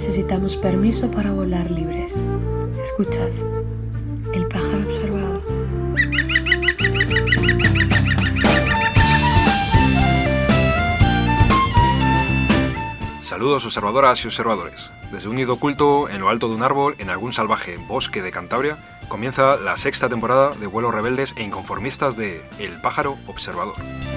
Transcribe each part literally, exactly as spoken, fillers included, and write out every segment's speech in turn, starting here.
necesitamos permiso para volar libres. ¿Escuchas? El pájaro observador. Saludos observadoras y observadores. Desde un nido oculto en lo alto de un árbol en algún salvaje bosque de Cantabria comienza la sexta temporada de vuelos rebeldes e inconformistas de El pájaro observador.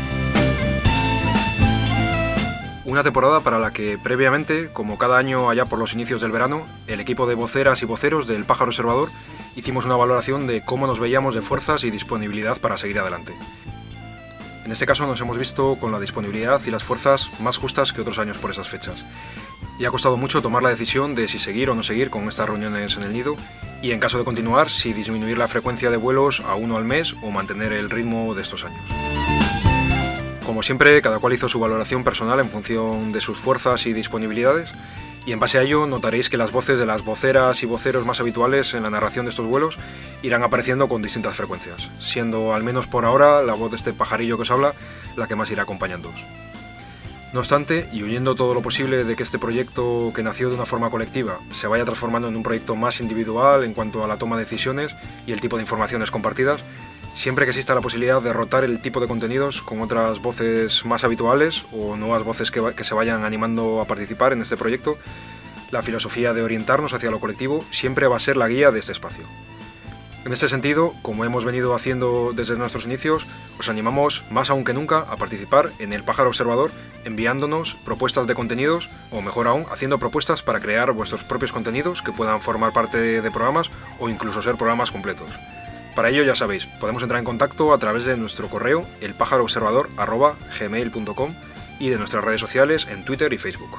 Una temporada para la que previamente, como cada año allá por los inicios del verano, el equipo de voceras y voceros del pájaro observador hicimos una valoración de cómo nos veíamos de fuerzas y disponibilidad para seguir adelante. En este caso nos hemos visto con la disponibilidad y las fuerzas más justas que otros años por esas fechas. Y ha costado mucho tomar la decisión de si seguir o no seguir con estas reuniones en el nido y, en caso de continuar, si disminuir la frecuencia de vuelos a uno al mes o mantener el ritmo de estos años. Como siempre, cada cual hizo su valoración personal en función de sus fuerzas y disponibilidades, y en base a ello notaréis que las voces de las voceras y voceros más habituales en la narración de estos vuelos irán apareciendo con distintas frecuencias, siendo, al menos por ahora, la voz de este pajarillo que os habla la que más irá acompañándoos. No obstante, y huyendo todo lo posible de que este proyecto, que nació de una forma colectiva, se vaya transformando en un proyecto más individual en cuanto a la toma de decisiones y el tipo de informaciones compartidas, siempre que exista la posibilidad de rotar el tipo de contenidos con otras voces más habituales o nuevas voces que, que se vayan animando a participar en este proyecto, la filosofía de orientarnos hacia lo colectivo siempre va a ser la guía de este espacio. En este sentido, como hemos venido haciendo desde nuestros inicios, os animamos más aún que nunca a participar en El pájaro observador enviándonos propuestas de contenidos o, mejor aún, haciendo propuestas para crear vuestros propios contenidos que puedan formar parte de, de programas o incluso ser programas completos. Para ello, ya sabéis, podemos entrar en contacto a través de nuestro correo elpájaroobservador arroba gmail punto com y de nuestras redes sociales en Twitter y Facebook.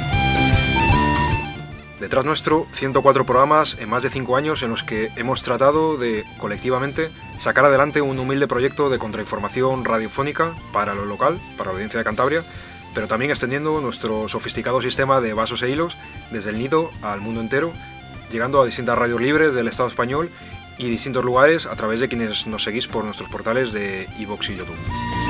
Detrás nuestro, ciento cuatro programas en más de cinco años en los que hemos tratado de, colectivamente, sacar adelante un humilde proyecto de contrainformación radiofónica para lo local, para la audiencia de Cantabria, pero también extendiendo nuestro sofisticado sistema de vasos e hilos desde el nido al mundo entero, llegando a distintas radios libres del Estado español y distintos lugares a través de quienes nos seguís por nuestros portales de iVoox y YouTube.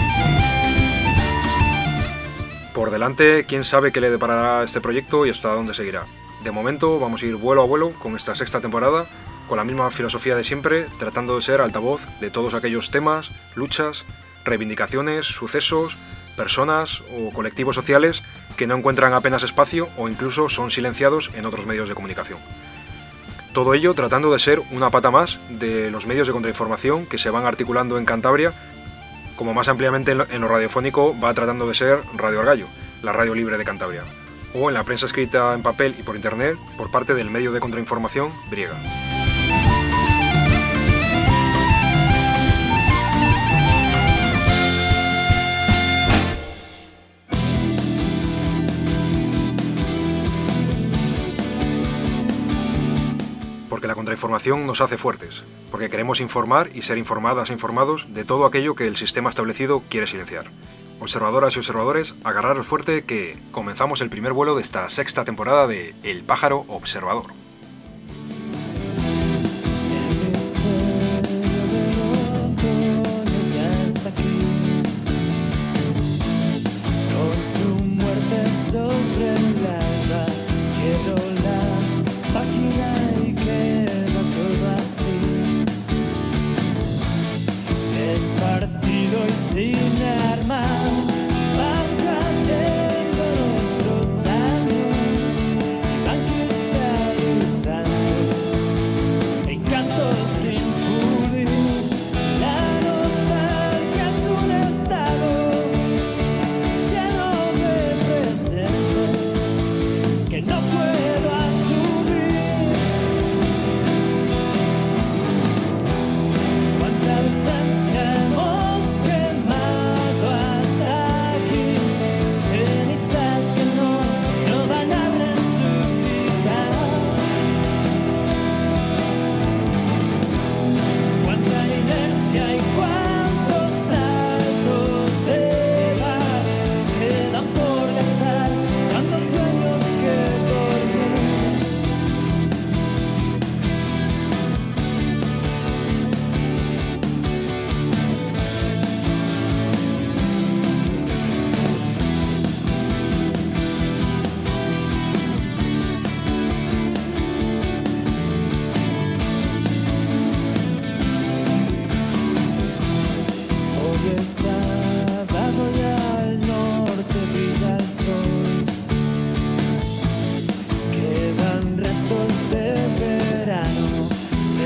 Por delante, quién sabe qué le deparará este proyecto y hasta dónde seguirá. De momento vamos a ir vuelo a vuelo con esta sexta temporada, con la misma filosofía de siempre, tratando de ser altavoz de todos aquellos temas, luchas, reivindicaciones, sucesos, personas o colectivos sociales que no encuentran apenas espacio o incluso son silenciados en otros medios de comunicación. Todo ello tratando de ser una pata más de los medios de contrainformación que se van articulando en Cantabria, como más ampliamente en lo radiofónico va tratando de ser Radio Argallo, la radio libre de Cantabria, o en la prensa escrita en papel y por internet por parte del medio de contrainformación Briega. Porque la contrainformación nos hace fuertes, porque queremos informar y ser informadas e informados de todo aquello que el sistema establecido quiere silenciar. Observadoras y observadores, agarraros fuerte que comenzamos el primer vuelo de esta sexta temporada de El pájaro observador. El misterio del otoño ya está aquí, con su muerte sobre el alba. Cierro la página y queda todo así, esparcido y sin arma. Van cayendo nuestros años y van cristalizando encantos sin pulir. La nostalgia es un estado lleno de presente que no puedo asumir. Cuánta ausencia hemos quemado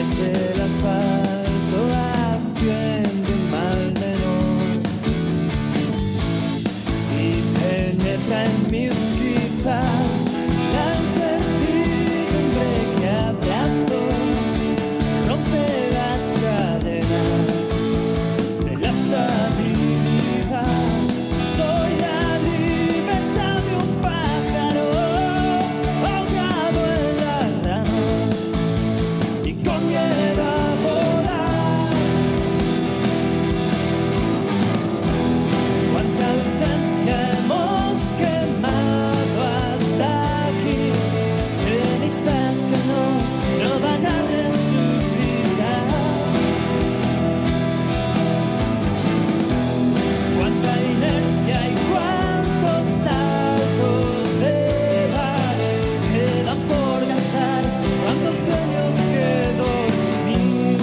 desde el asfalto asciende un mal menor y penetra en mis quizás la incertidumbre que abrazo, rompe las cadenas de la estabilidad. Soy la libertad de un pájaro ahogado en las ramas y con miedo a volar. Cuánta ausencia hemos quemado hasta aquí, cenizas que no, no van a resucitar. Cuánta inercia y cuántos saltos de bar quedan por gastar, cuántos sueños que dormir.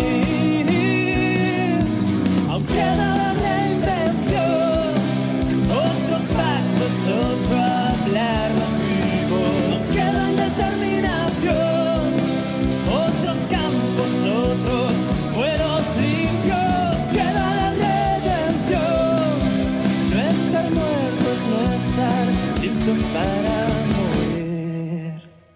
Aún queda la reinvención, otros pactos, otro hablar más vivo. Aún queda indeterminación, otros campos, otros vuelos limpios. Queda la redención, no estar muertos, no estar listos para morir.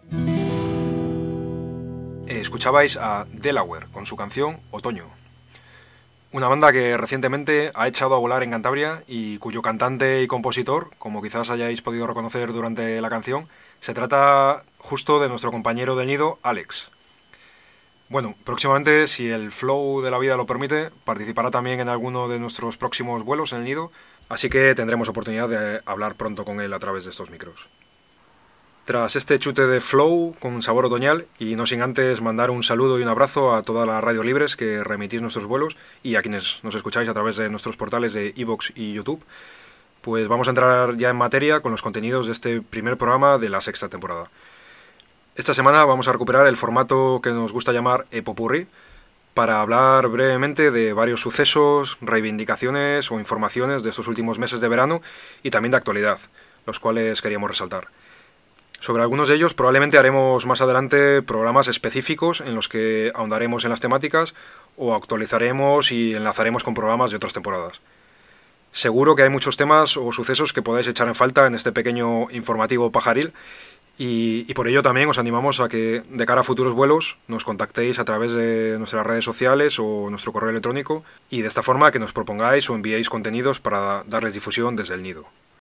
Eh, Escuchabais a Delaware con su canción Otoño. Una banda que recientemente ha echado a volar en Cantabria y cuyo cantante y compositor, como quizás hayáis podido reconocer durante la canción, se trata justo de nuestro compañero del nido, Alex. Bueno, próximamente, si el flow de la vida lo permite, participará también en alguno de nuestros próximos vuelos en el nido, así que tendremos oportunidad de hablar pronto con él a través de estos micros. Tras este chute de flow con sabor otoñal, y no sin antes mandar un saludo y un abrazo a todas las radios libres que remitís nuestros vuelos y a quienes nos escucháis a través de nuestros portales de iVoox y YouTube, pues vamos a entrar ya en materia con los contenidos de este primer programa de la sexta temporada. Esta semana vamos a recuperar el formato que nos gusta llamar Epopurrí para hablar brevemente de varios sucesos, reivindicaciones o informaciones de estos últimos meses de verano y también de actualidad, los cuales queríamos resaltar. Sobre algunos de ellos probablemente haremos más adelante programas específicos en los que ahondaremos en las temáticas o actualizaremos y enlazaremos con programas de otras temporadas. Seguro que hay muchos temas o sucesos que podáis echar en falta en este pequeño informativo pajaril y, y por ello también os animamos a que de cara a futuros vuelos nos contactéis a través de nuestras redes sociales o nuestro correo electrónico y de esta forma que nos propongáis o enviéis contenidos para darles difusión desde el nido.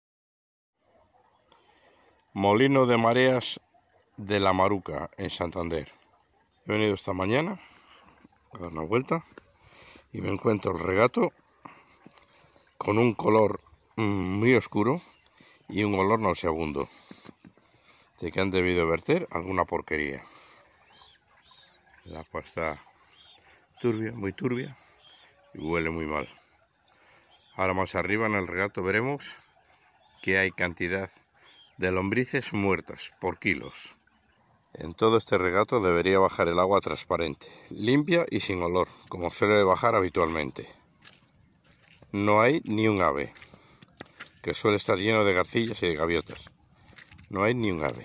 Molino de mareas de la Maruca, en Santander. He venido esta mañana a dar una vuelta y me encuentro el regato con un color mm, muy oscuro y un olor nauseabundo de que han debido verter alguna porquería. El agua está turbia, muy turbia y huele muy mal. Ahora más arriba en el regato veremos que hay cantidad de lombrices muertas por kilos. En todo este regato debería bajar el agua transparente, limpia y sin olor, como suele bajar habitualmente. No hay ni un ave, que suele estar lleno de garcillas y de gaviotas. No hay ni un ave.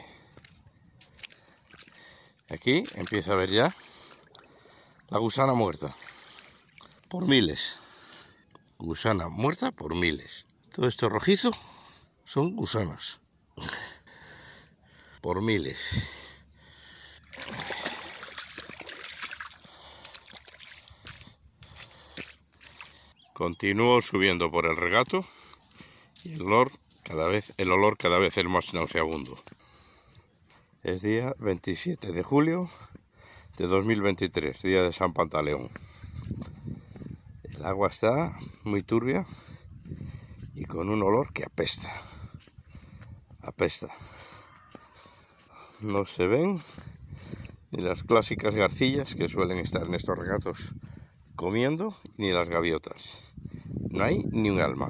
Aquí empieza a ver ya la gusana muerta, por miles. Gusana muerta por miles. Todo esto rojizo son gusanas. Por miles. Continúo subiendo por el regato y el olor cada vez, el olor cada vez es más nauseabundo. Es día veintisiete de julio de dos mil veintitrés, día de San Pantaleón. El agua está muy turbia y con un olor que apesta. Apesta. No se ven ni las clásicas garcillas que suelen estar en estos regatos comiendo, ni las gaviotas. No hay ni un alma.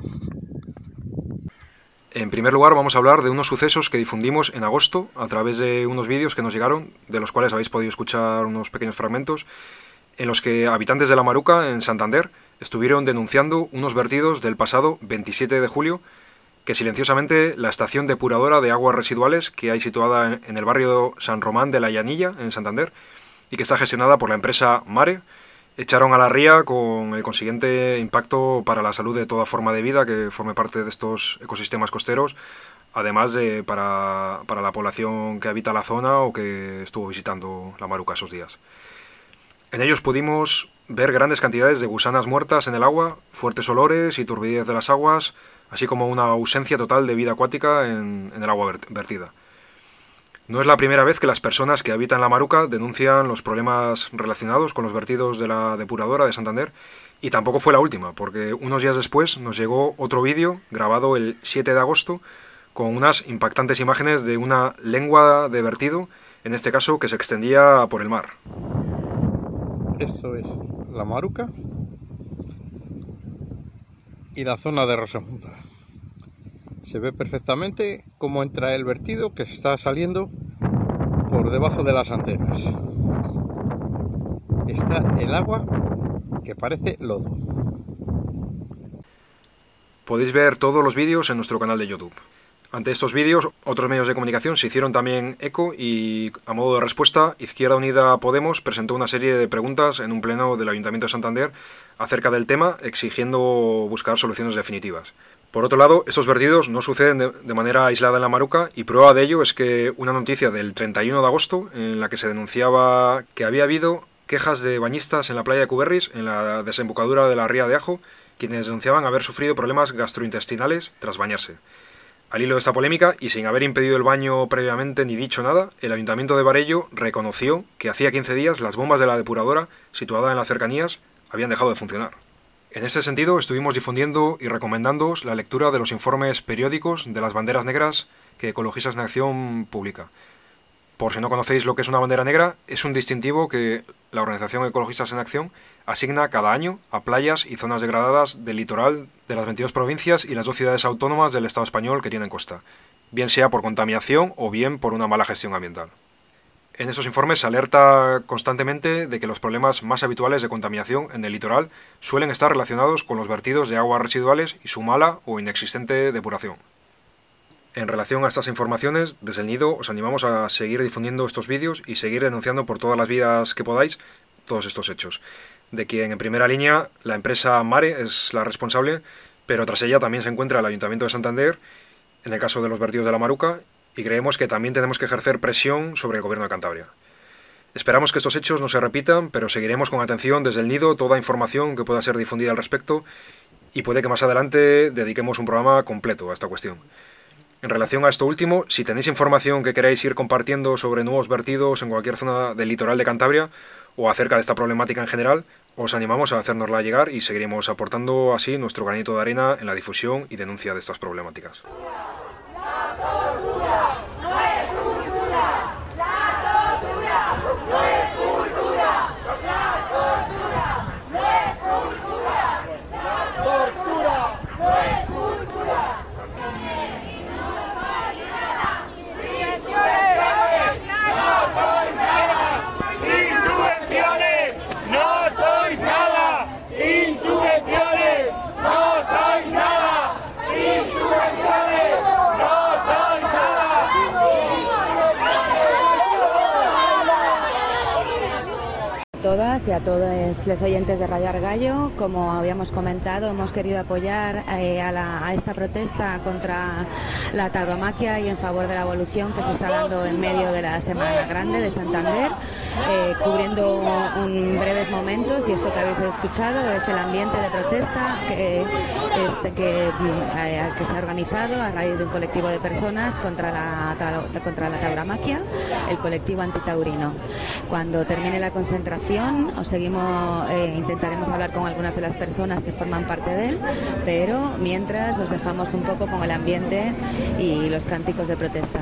En primer lugar vamos a hablar de unos sucesos que difundimos en agosto a través de unos vídeos que nos llegaron, de los cuales habéis podido escuchar unos pequeños fragmentos, en los que habitantes de La Maruca, en Santander, estuvieron denunciando unos vertidos del pasado veintisiete de julio que silenciosamente la estación depuradora de aguas residuales que hay situada en el barrio San Román de la Llanilla, en Santander, y que está gestionada por la empresa Mare, echaron a la ría con el consiguiente impacto para la salud de toda forma de vida que forme parte de estos ecosistemas costeros, además de para, para la población que habita la zona o que estuvo visitando la Maruca esos días. En ellos pudimos ver grandes cantidades de gusanas muertas en el agua, fuertes olores y turbidez de las aguas, así como una ausencia total de vida acuática en, en el agua vertida. No es la primera vez que las personas que habitan la Maruca denuncian los problemas relacionados con los vertidos de la depuradora de Santander, y tampoco fue la última, porque unos días después nos llegó otro vídeo grabado el siete de agosto con unas impactantes imágenes de una lengua de vertido, en este caso que se extendía por el mar. Esto es la Maruca y la zona de Rosamunda. Se ve perfectamente cómo entra el vertido que está saliendo por debajo de las antenas. Está el agua que parece lodo. Podéis ver todos los vídeos en nuestro canal de YouTube. Ante estos vídeos, otros medios de comunicación se hicieron también eco y, a modo de respuesta, Izquierda Unida Podemos presentó una serie de preguntas en un pleno del Ayuntamiento de Santander acerca del tema, exigiendo buscar soluciones definitivas. Por otro lado, estos vertidos no suceden de, de manera aislada en la Maruca, y prueba de ello es que una noticia del treinta y uno de agosto, en la que se denunciaba que había habido quejas de bañistas en la playa de Cuberris, en la desembocadura de la ría de Ajo, quienes denunciaban haber sufrido problemas gastrointestinales tras bañarse. Al hilo de esta polémica, y sin haber impedido el baño previamente ni dicho nada, el Ayuntamiento de Varello reconoció que hacía quince días las bombas de la depuradora, situada en las cercanías, habían dejado de funcionar. En este sentido, estuvimos difundiendo y recomendándoos la lectura de los informes periódicos de las banderas negras que Ecologistas en Acción publica. Por si no conocéis lo que es una bandera negra, es un distintivo que la organización Ecologistas en Acción asigna cada año a playas y zonas degradadas del litoral de las veintidós provincias y las dos ciudades autónomas del Estado español que tienen costa, bien sea por contaminación o bien por una mala gestión ambiental. En estos informes se alerta constantemente de que los problemas más habituales de contaminación en el litoral suelen estar relacionados con los vertidos de aguas residuales y su mala o inexistente depuración. En relación a estas informaciones, desde el Nido os animamos a seguir difundiendo estos vídeos y seguir denunciando por todas las vías que podáis todos estos hechos, de quien en primera línea la empresa Mare es la responsable, pero tras ella también se encuentra el Ayuntamiento de Santander, en el caso de los vertidos de la Maruca, y creemos que también tenemos que ejercer presión sobre el Gobierno de Cantabria. Esperamos que estos hechos no se repitan, pero seguiremos con atención desde el Nido toda información que pueda ser difundida al respecto, y puede que más adelante dediquemos un programa completo a esta cuestión. En relación a esto último, si tenéis información que queráis ir compartiendo sobre nuevos vertidos en cualquier zona del litoral de Cantabria o acerca de esta problemática en general, os animamos a hacérnosla llegar y seguiremos aportando así nuestro granito de arena en la difusión y denuncia de estas problemáticas. Todas y a todos los oyentes de Radio Argallo, como habíamos comentado, hemos querido apoyar eh, a, la, a esta protesta contra la tauromaquia y en favor de la evolución que se está dando en medio de la Semana Grande de Santander, eh, cubriendo un breves momentos, y esto que habéis escuchado es el ambiente de protesta que, este, que, eh, que se ha organizado a raíz de un colectivo de personas contra la, contra la tauromaquia, el colectivo antitaurino. Cuando termine la concentración, os seguimos, eh, intentaremos hablar con algunas de las personas que forman parte de él, pero mientras os dejamos un poco con el ambiente y los cánticos de protesta.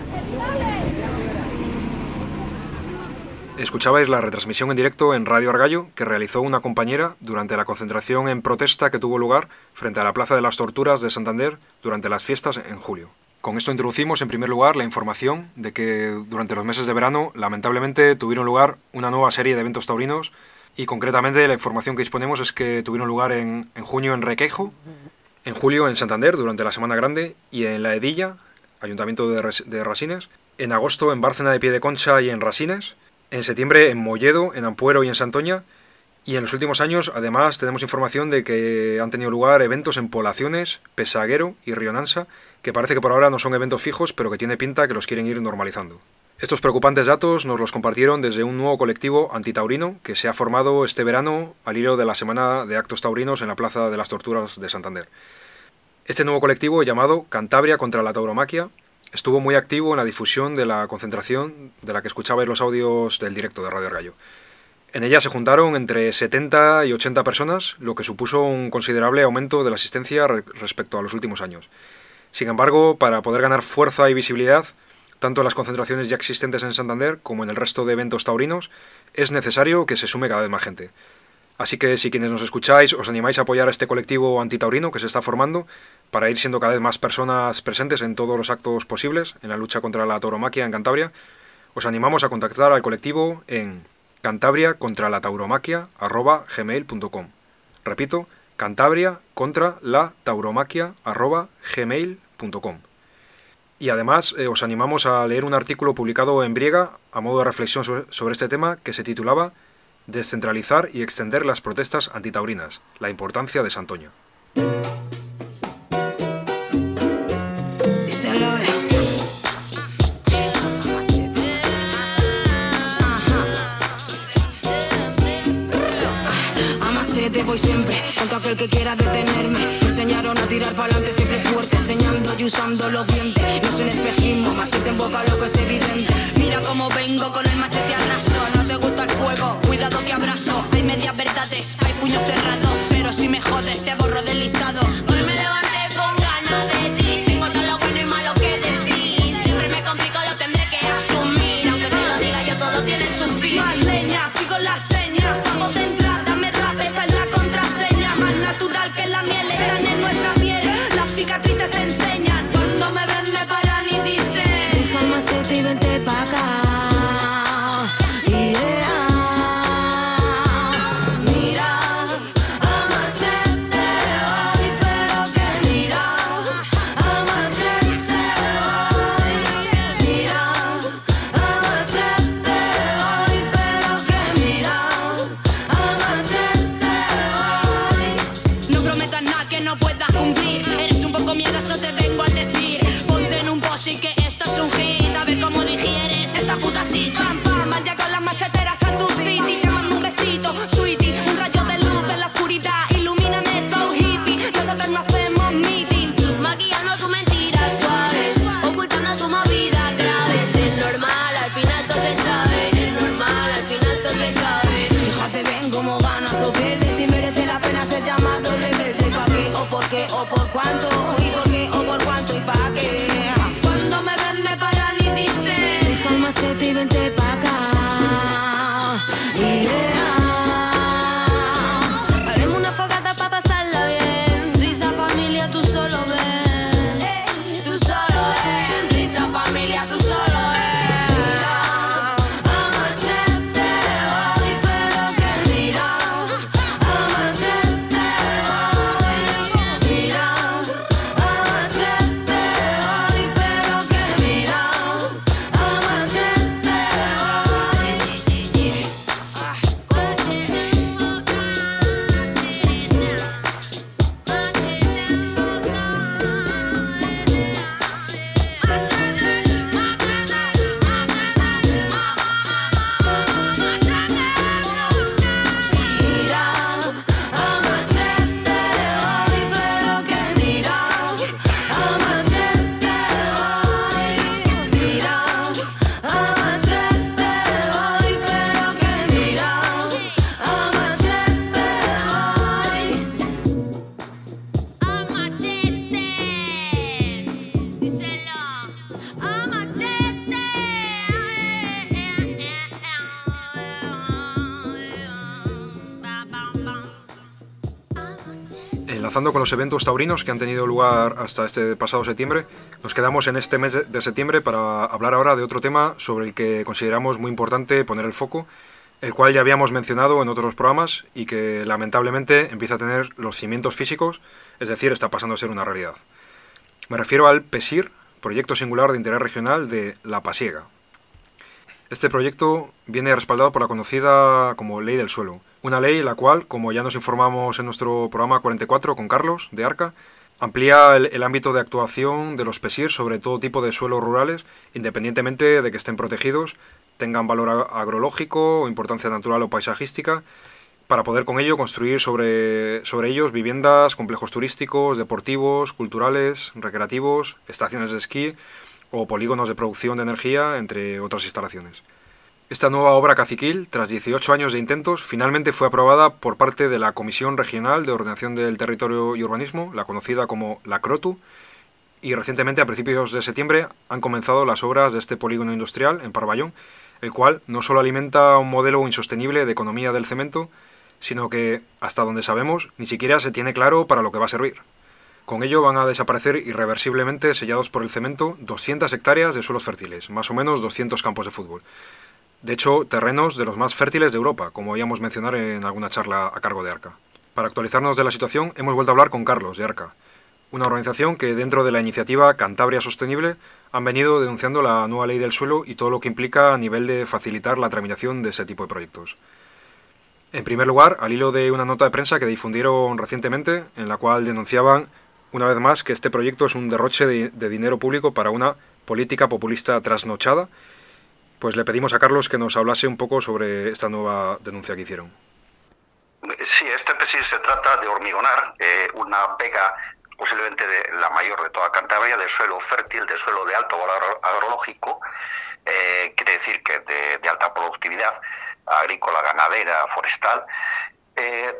Escuchabais la retransmisión en directo en Radio Argallo que realizó una compañera durante la concentración en protesta que tuvo lugar frente a la Plaza de las Torturas de Santander durante las fiestas en julio. Con esto introducimos en primer lugar la información de que durante los meses de verano lamentablemente tuvieron lugar una nueva serie de eventos taurinos, y concretamente la información que disponemos es que tuvieron lugar en, en junio en Requeijo, en julio en Santander durante la Semana Grande y en La Edilla, Ayuntamiento de, Res, de Rasines, en agosto en Bárcena de Piedeconcha y en Rasines, En septiembre en Molledo, en Ampuero y en Santoña. Y en los últimos años, además, tenemos información de que han tenido lugar eventos en Poblaciones, Pesaguero y Rionansa, que parece que por ahora no son eventos fijos, pero que tiene pinta que los quieren ir normalizando. Estos preocupantes datos nos los compartieron desde un nuevo colectivo antitaurino que se ha formado este verano al hilo de la Semana de Actos Taurinos en la Plaza de las Torturas de Santander. Este nuevo colectivo, llamado Cantabria contra la Tauromaquia, estuvo muy activo en la difusión de la concentración de la que escuchabais los audios del directo de Radio Argallo. En ella se juntaron entre setenta y ochenta personas, lo que supuso un considerable aumento de la asistencia re- respecto a los últimos años. Sin embargo, para poder ganar fuerza y visibilidad, tanto en las concentraciones ya existentes en Santander como en el resto de eventos taurinos, es necesario que se sume cada vez más gente. Así que si quienes nos escucháis os animáis a apoyar a este colectivo antitaurino que se está formando para ir siendo cada vez más personas presentes en todos los actos posibles en la lucha contra la tauromaquia en Cantabria, os animamos a contactar al colectivo en cantabria contra la tauromaquia arroba gmail punto com. Repito, Cantabria contra la tauromaquia arroba gmail punto com. Y además eh, os animamos a leer un artículo publicado en Briega a modo de reflexión sobre, sobre este tema que se titulaba Descentralizar y extender las protestas antitaurinas, la importancia de Santoña. Voy siempre contra aquel que quiera detenerme. Me enseñaron a tirar para adelante siempre fuerte, enseñando y usando los dientes. No es un espejismo, machete en boca lo que es evidente. Mira cómo vengo con el machete arraso. No te gusta el fuego, cuidado que abrazo. Hay medias verdades, hay puños cerrados, pero si me jodes te borro del listado. Hoy me levanté con ganas de ti. Tengo todo lo bueno y malo que decir. Siempre me complico, lo tendré que asumir. Aunque te lo diga yo, todo tiene su fin. Más leña, sigo las señas. Vamos de entrada, me rap, esa es la contraseña. Más natural que la miel, están en nuestra piel. Las cicatrices se enseñan. Cuando me ven me paran y dicen: deja el machete y vente pa' acá. Yeah. Mira, a machete hoy, pero que mira, a machete hoy. Mira, a machete hoy, pero que mira, a machete hoy. No prometas nada que no puedas cumplir. Eres un poco miedoso, te vengo a decir. Ponte en un posi que esto es un hit. A ver cómo digieres esta puta cita. Pam, pam, mal ya con las macheteras a tu city. Te mando un besito, sweetie. Un rayo de luz en la oscuridad. Ilumíname, so hippie. Nosotros no hacemos meeting. Maquillando tu mentira suaves, ocultando tu movida graves. Es normal, al final todo se sabe. Es normal, al final todo se sabe. Fíjate bien cómo ganas o pierdes. Si merece la pena ser llamado rebelde. ¿Pa' qué? O por qué, o por cuánto. Y por qué, o por cuánto, y pa' qué. Cuando me ven me paran y dicen: deja el machete y vente pa' acá. Yeah. Haremos una fogata pa' pasarla bien. Risa familia, tú solo ven. Tú solo ven. Risa familia, tú solo ven. A machete hoy, pero que mira, a machete hoy. Mira, a machete hoy, pero que mira, a machete hoy. Mira, a machete hoy, pero que mira, a machete hoy. Mira, a machete hoy, pero que mira, a machete hoy. A machete, díselo, a machete. Enlazando con los eventos taurinos que han tenido lugar hasta este pasado septiembre, nos quedamos en este mes de septiembre para hablar ahora de otro tema sobre el que consideramos muy importante poner el foco, el cual ya habíamos mencionado en otros programas y que lamentablemente empieza a tener los cimientos físicos, es decir, está pasando a ser una realidad. Me refiero al PESIR, Proyecto Singular de Interés Regional de La Pasiega. Este proyecto viene respaldado por la conocida como Ley del Suelo, una ley la cual, como ya nos informamos en nuestro programa cuarenta y cuatro con Carlos, de Arca, amplía el, el ámbito de actuación de los P E S I R sobre todo tipo de suelos rurales, independientemente de que estén protegidos, tengan valor ag- agrológico o importancia natural o paisajística, para poder con ello construir sobre, sobre ellos viviendas, complejos turísticos, deportivos, culturales, recreativos, estaciones de esquí o polígonos de producción de energía, entre otras instalaciones. Esta nueva obra caciquil, tras dieciocho años de intentos, finalmente fue aprobada por parte de la Comisión Regional de Ordenación del Territorio y Urbanismo, la conocida como la CROTU, y recientemente, a principios de septiembre, han comenzado las obras de este polígono industrial en Parvallón, el cual no solo alimenta un modelo insostenible de economía del cemento, sino que, hasta donde sabemos, ni siquiera se tiene claro para lo que va a servir. Con ello van a desaparecer irreversiblemente, sellados por el cemento, doscientas hectáreas de suelos fértiles, más o menos doscientos campos de fútbol. De hecho, terrenos de los más fértiles de Europa, como habíamos mencionado en alguna charla a cargo de Arca. Para actualizarnos de la situación, hemos vuelto a hablar con Carlos, de Arca, una organización que dentro de la iniciativa Cantabria Sostenible han venido denunciando la nueva ley del suelo y todo lo que implica a nivel de facilitar la tramitación de ese tipo de proyectos. En primer lugar, al hilo de una nota de prensa que difundieron recientemente, en la cual denunciaban una vez más que este proyecto es un derroche de, de dinero público para una política populista trasnochada, pues le pedimos a Carlos que nos hablase un poco sobre esta nueva denuncia que hicieron. Sí, este P E S I R se trata de hormigonar eh, una vega posiblemente de la mayor de toda Cantabria, de suelo fértil, de suelo de alto valor agrológico, eh, quiere decir que de, de alta productividad agrícola, ganadera, forestal, eh,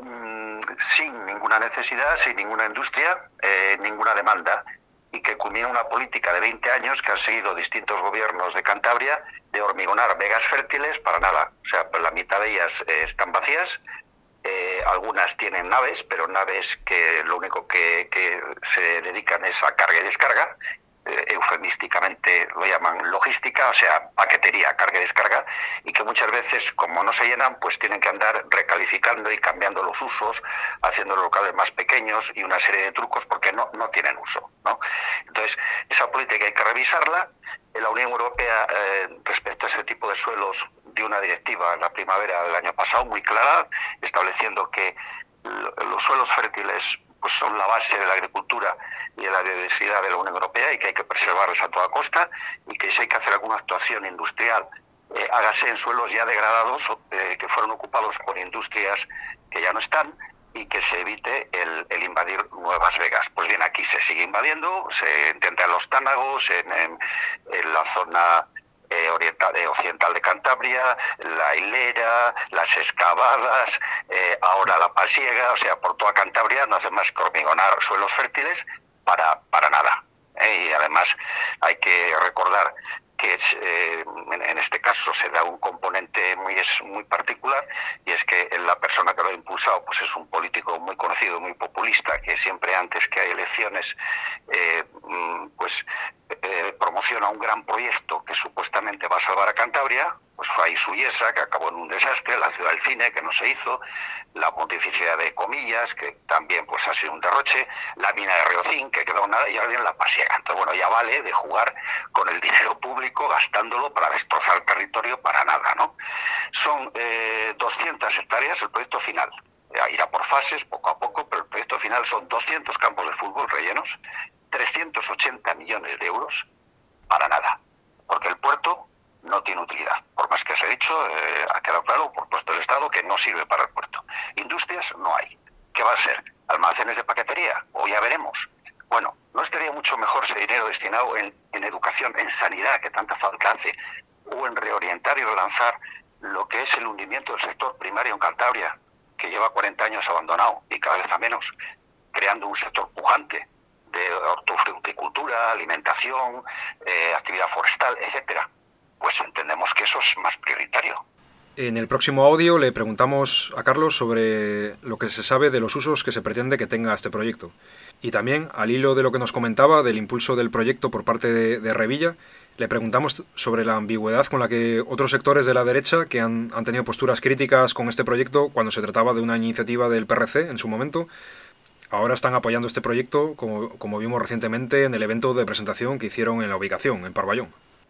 sin ninguna necesidad, sin ninguna industria, eh, ninguna demanda, y que culmina una política de veinte años que han seguido distintos gobiernos de Cantabria de hormigonar vegas fértiles para nada. O sea, pues la mitad de ellas eh, están vacías. Eh, algunas tienen naves, pero naves que lo único que, que se dedican es a carga y descarga, eh, eufemísticamente lo llaman logística, o sea, paquetería, carga y descarga, y que muchas veces, como no se llenan, pues tienen que andar recalificando y cambiando los usos, haciendo los locales más pequeños y una serie de trucos porque no, no tienen uso, ¿no? Entonces, esa política hay que revisarla. La Unión Europea, eh, respecto a ese tipo de suelos, dio una directiva en la primavera del año pasado muy clara, estableciendo que los suelos fértiles pues son la base de la agricultura y de la biodiversidad de la Unión Europea y que hay que preservarlos a toda costa, y que si hay que hacer alguna actuación industrial, eh, hágase en suelos ya degradados, eh, que fueron ocupados por industrias que ya no están, y que se evite el, el invadir nuevas vegas. Pues bien, aquí se sigue invadiendo, se intenta en los Tánagos, en, en, en la zona eh, oriental, eh, occidental de Cantabria, la Hilera, las Excavadas, eh, ahora la Pasiega, o sea, por toda Cantabria no hace más que hormigonar suelos fértiles para, para nada. Eh, y además hay que recordar que es, eh, en, en este caso se da un componente muy es muy particular, y es que la persona que lo ha impulsado pues es un político muy conocido, muy populista, que siempre antes que hay elecciones eh, pues eh, promociona un gran proyecto que supuestamente va a salvar a Cantabria. Pues fue ahí Suyesa, que acabó en un desastre, la Ciudad del Cine, que no se hizo, la Pontificia de Comillas, que también pues ha sido un derroche, la mina de Riocín, que quedó nada, y ahora viene la Pasiega. Entonces, bueno, ya vale de jugar con el dinero público, gastándolo para destrozar el territorio para nada, ¿no? Son eh, doscientas hectáreas el proyecto final. Irá por fases, poco a poco, pero el proyecto final son doscientos campos de fútbol rellenos, trescientos ochenta millones de euros, para nada. Porque el puerto no tiene utilidad. Por más que se ha dicho, eh, ha quedado claro por puesto del Estado que no sirve para el puerto. Industrias no hay. ¿Qué va a ser? ¿Almacenes de paquetería? O ya veremos. Bueno, ¿no estaría mucho mejor ese dinero destinado en, en educación, en sanidad, que tanta falta hace, o en reorientar y relanzar lo que es el hundimiento del sector primario en Cantabria, que lleva cuarenta años abandonado y cada vez a menos, creando un sector pujante de hortofruticultura, alimentación, eh, actividad forestal, etcétera? Pues entendemos que eso es más prioritario. En el próximo audio le preguntamos a Carlos sobre lo que se sabe de los usos que se pretende que tenga este proyecto. Y también, al hilo de lo que nos comentaba del impulso del proyecto por parte de, de Revilla, le preguntamos sobre la ambigüedad con la que otros sectores de la derecha, que han, han tenido posturas críticas con este proyecto cuando se trataba de una iniciativa del P R C en su momento, ahora están apoyando este proyecto, como, como vimos recientemente en el evento de presentación que hicieron en la ubicación, en Parvallón.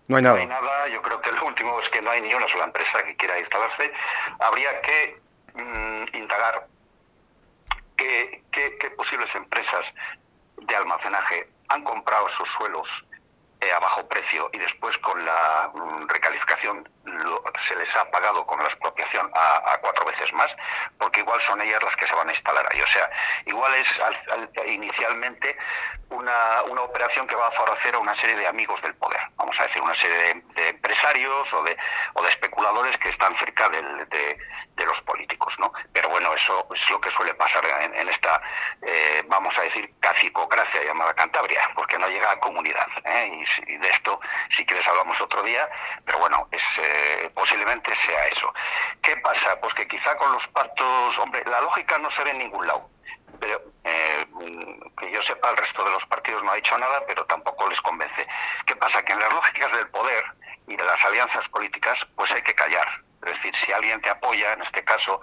No hay No nada. hay nada, yo creo que lo último es que no hay ni una sola empresa que quiera instalarse. Habría que mm, indagar qué, qué, qué posibles empresas de almacenaje han comprado esos suelos eh, a bajo precio y después con la mm, recalificación lo- se les ha pagado con la expropiación a, a cuatro veces más, porque igual son ellas las que se van a instalar ahí. O sea, igual es al- al- inicialmente una, una operación que va a favorecer a una serie de amigos del poder, vamos a decir, una serie de, de empresarios o de, o de especuladores que están cerca del- de, de los políticos, ¿no? Pero bueno, eso es lo que suele pasar en, en esta, eh, vamos a decir, cacicocracia llamada Cantabria, porque no llega a comunidad, ¿eh? Y, si- y de esto, si quieres, hablamos otro día, pero bueno, es, eh, posiblemente sea eso. ¿Qué pasa? Pues que quizá con los pactos, hombre, la lógica no se ve en ningún lado. Pero eh, que yo sepa, el resto de los partidos no ha dicho nada, pero tampoco les convence. ¿Qué pasa? Que en las lógicas del poder y de las alianzas políticas, pues hay que callar. Es decir, si alguien te apoya, en este caso,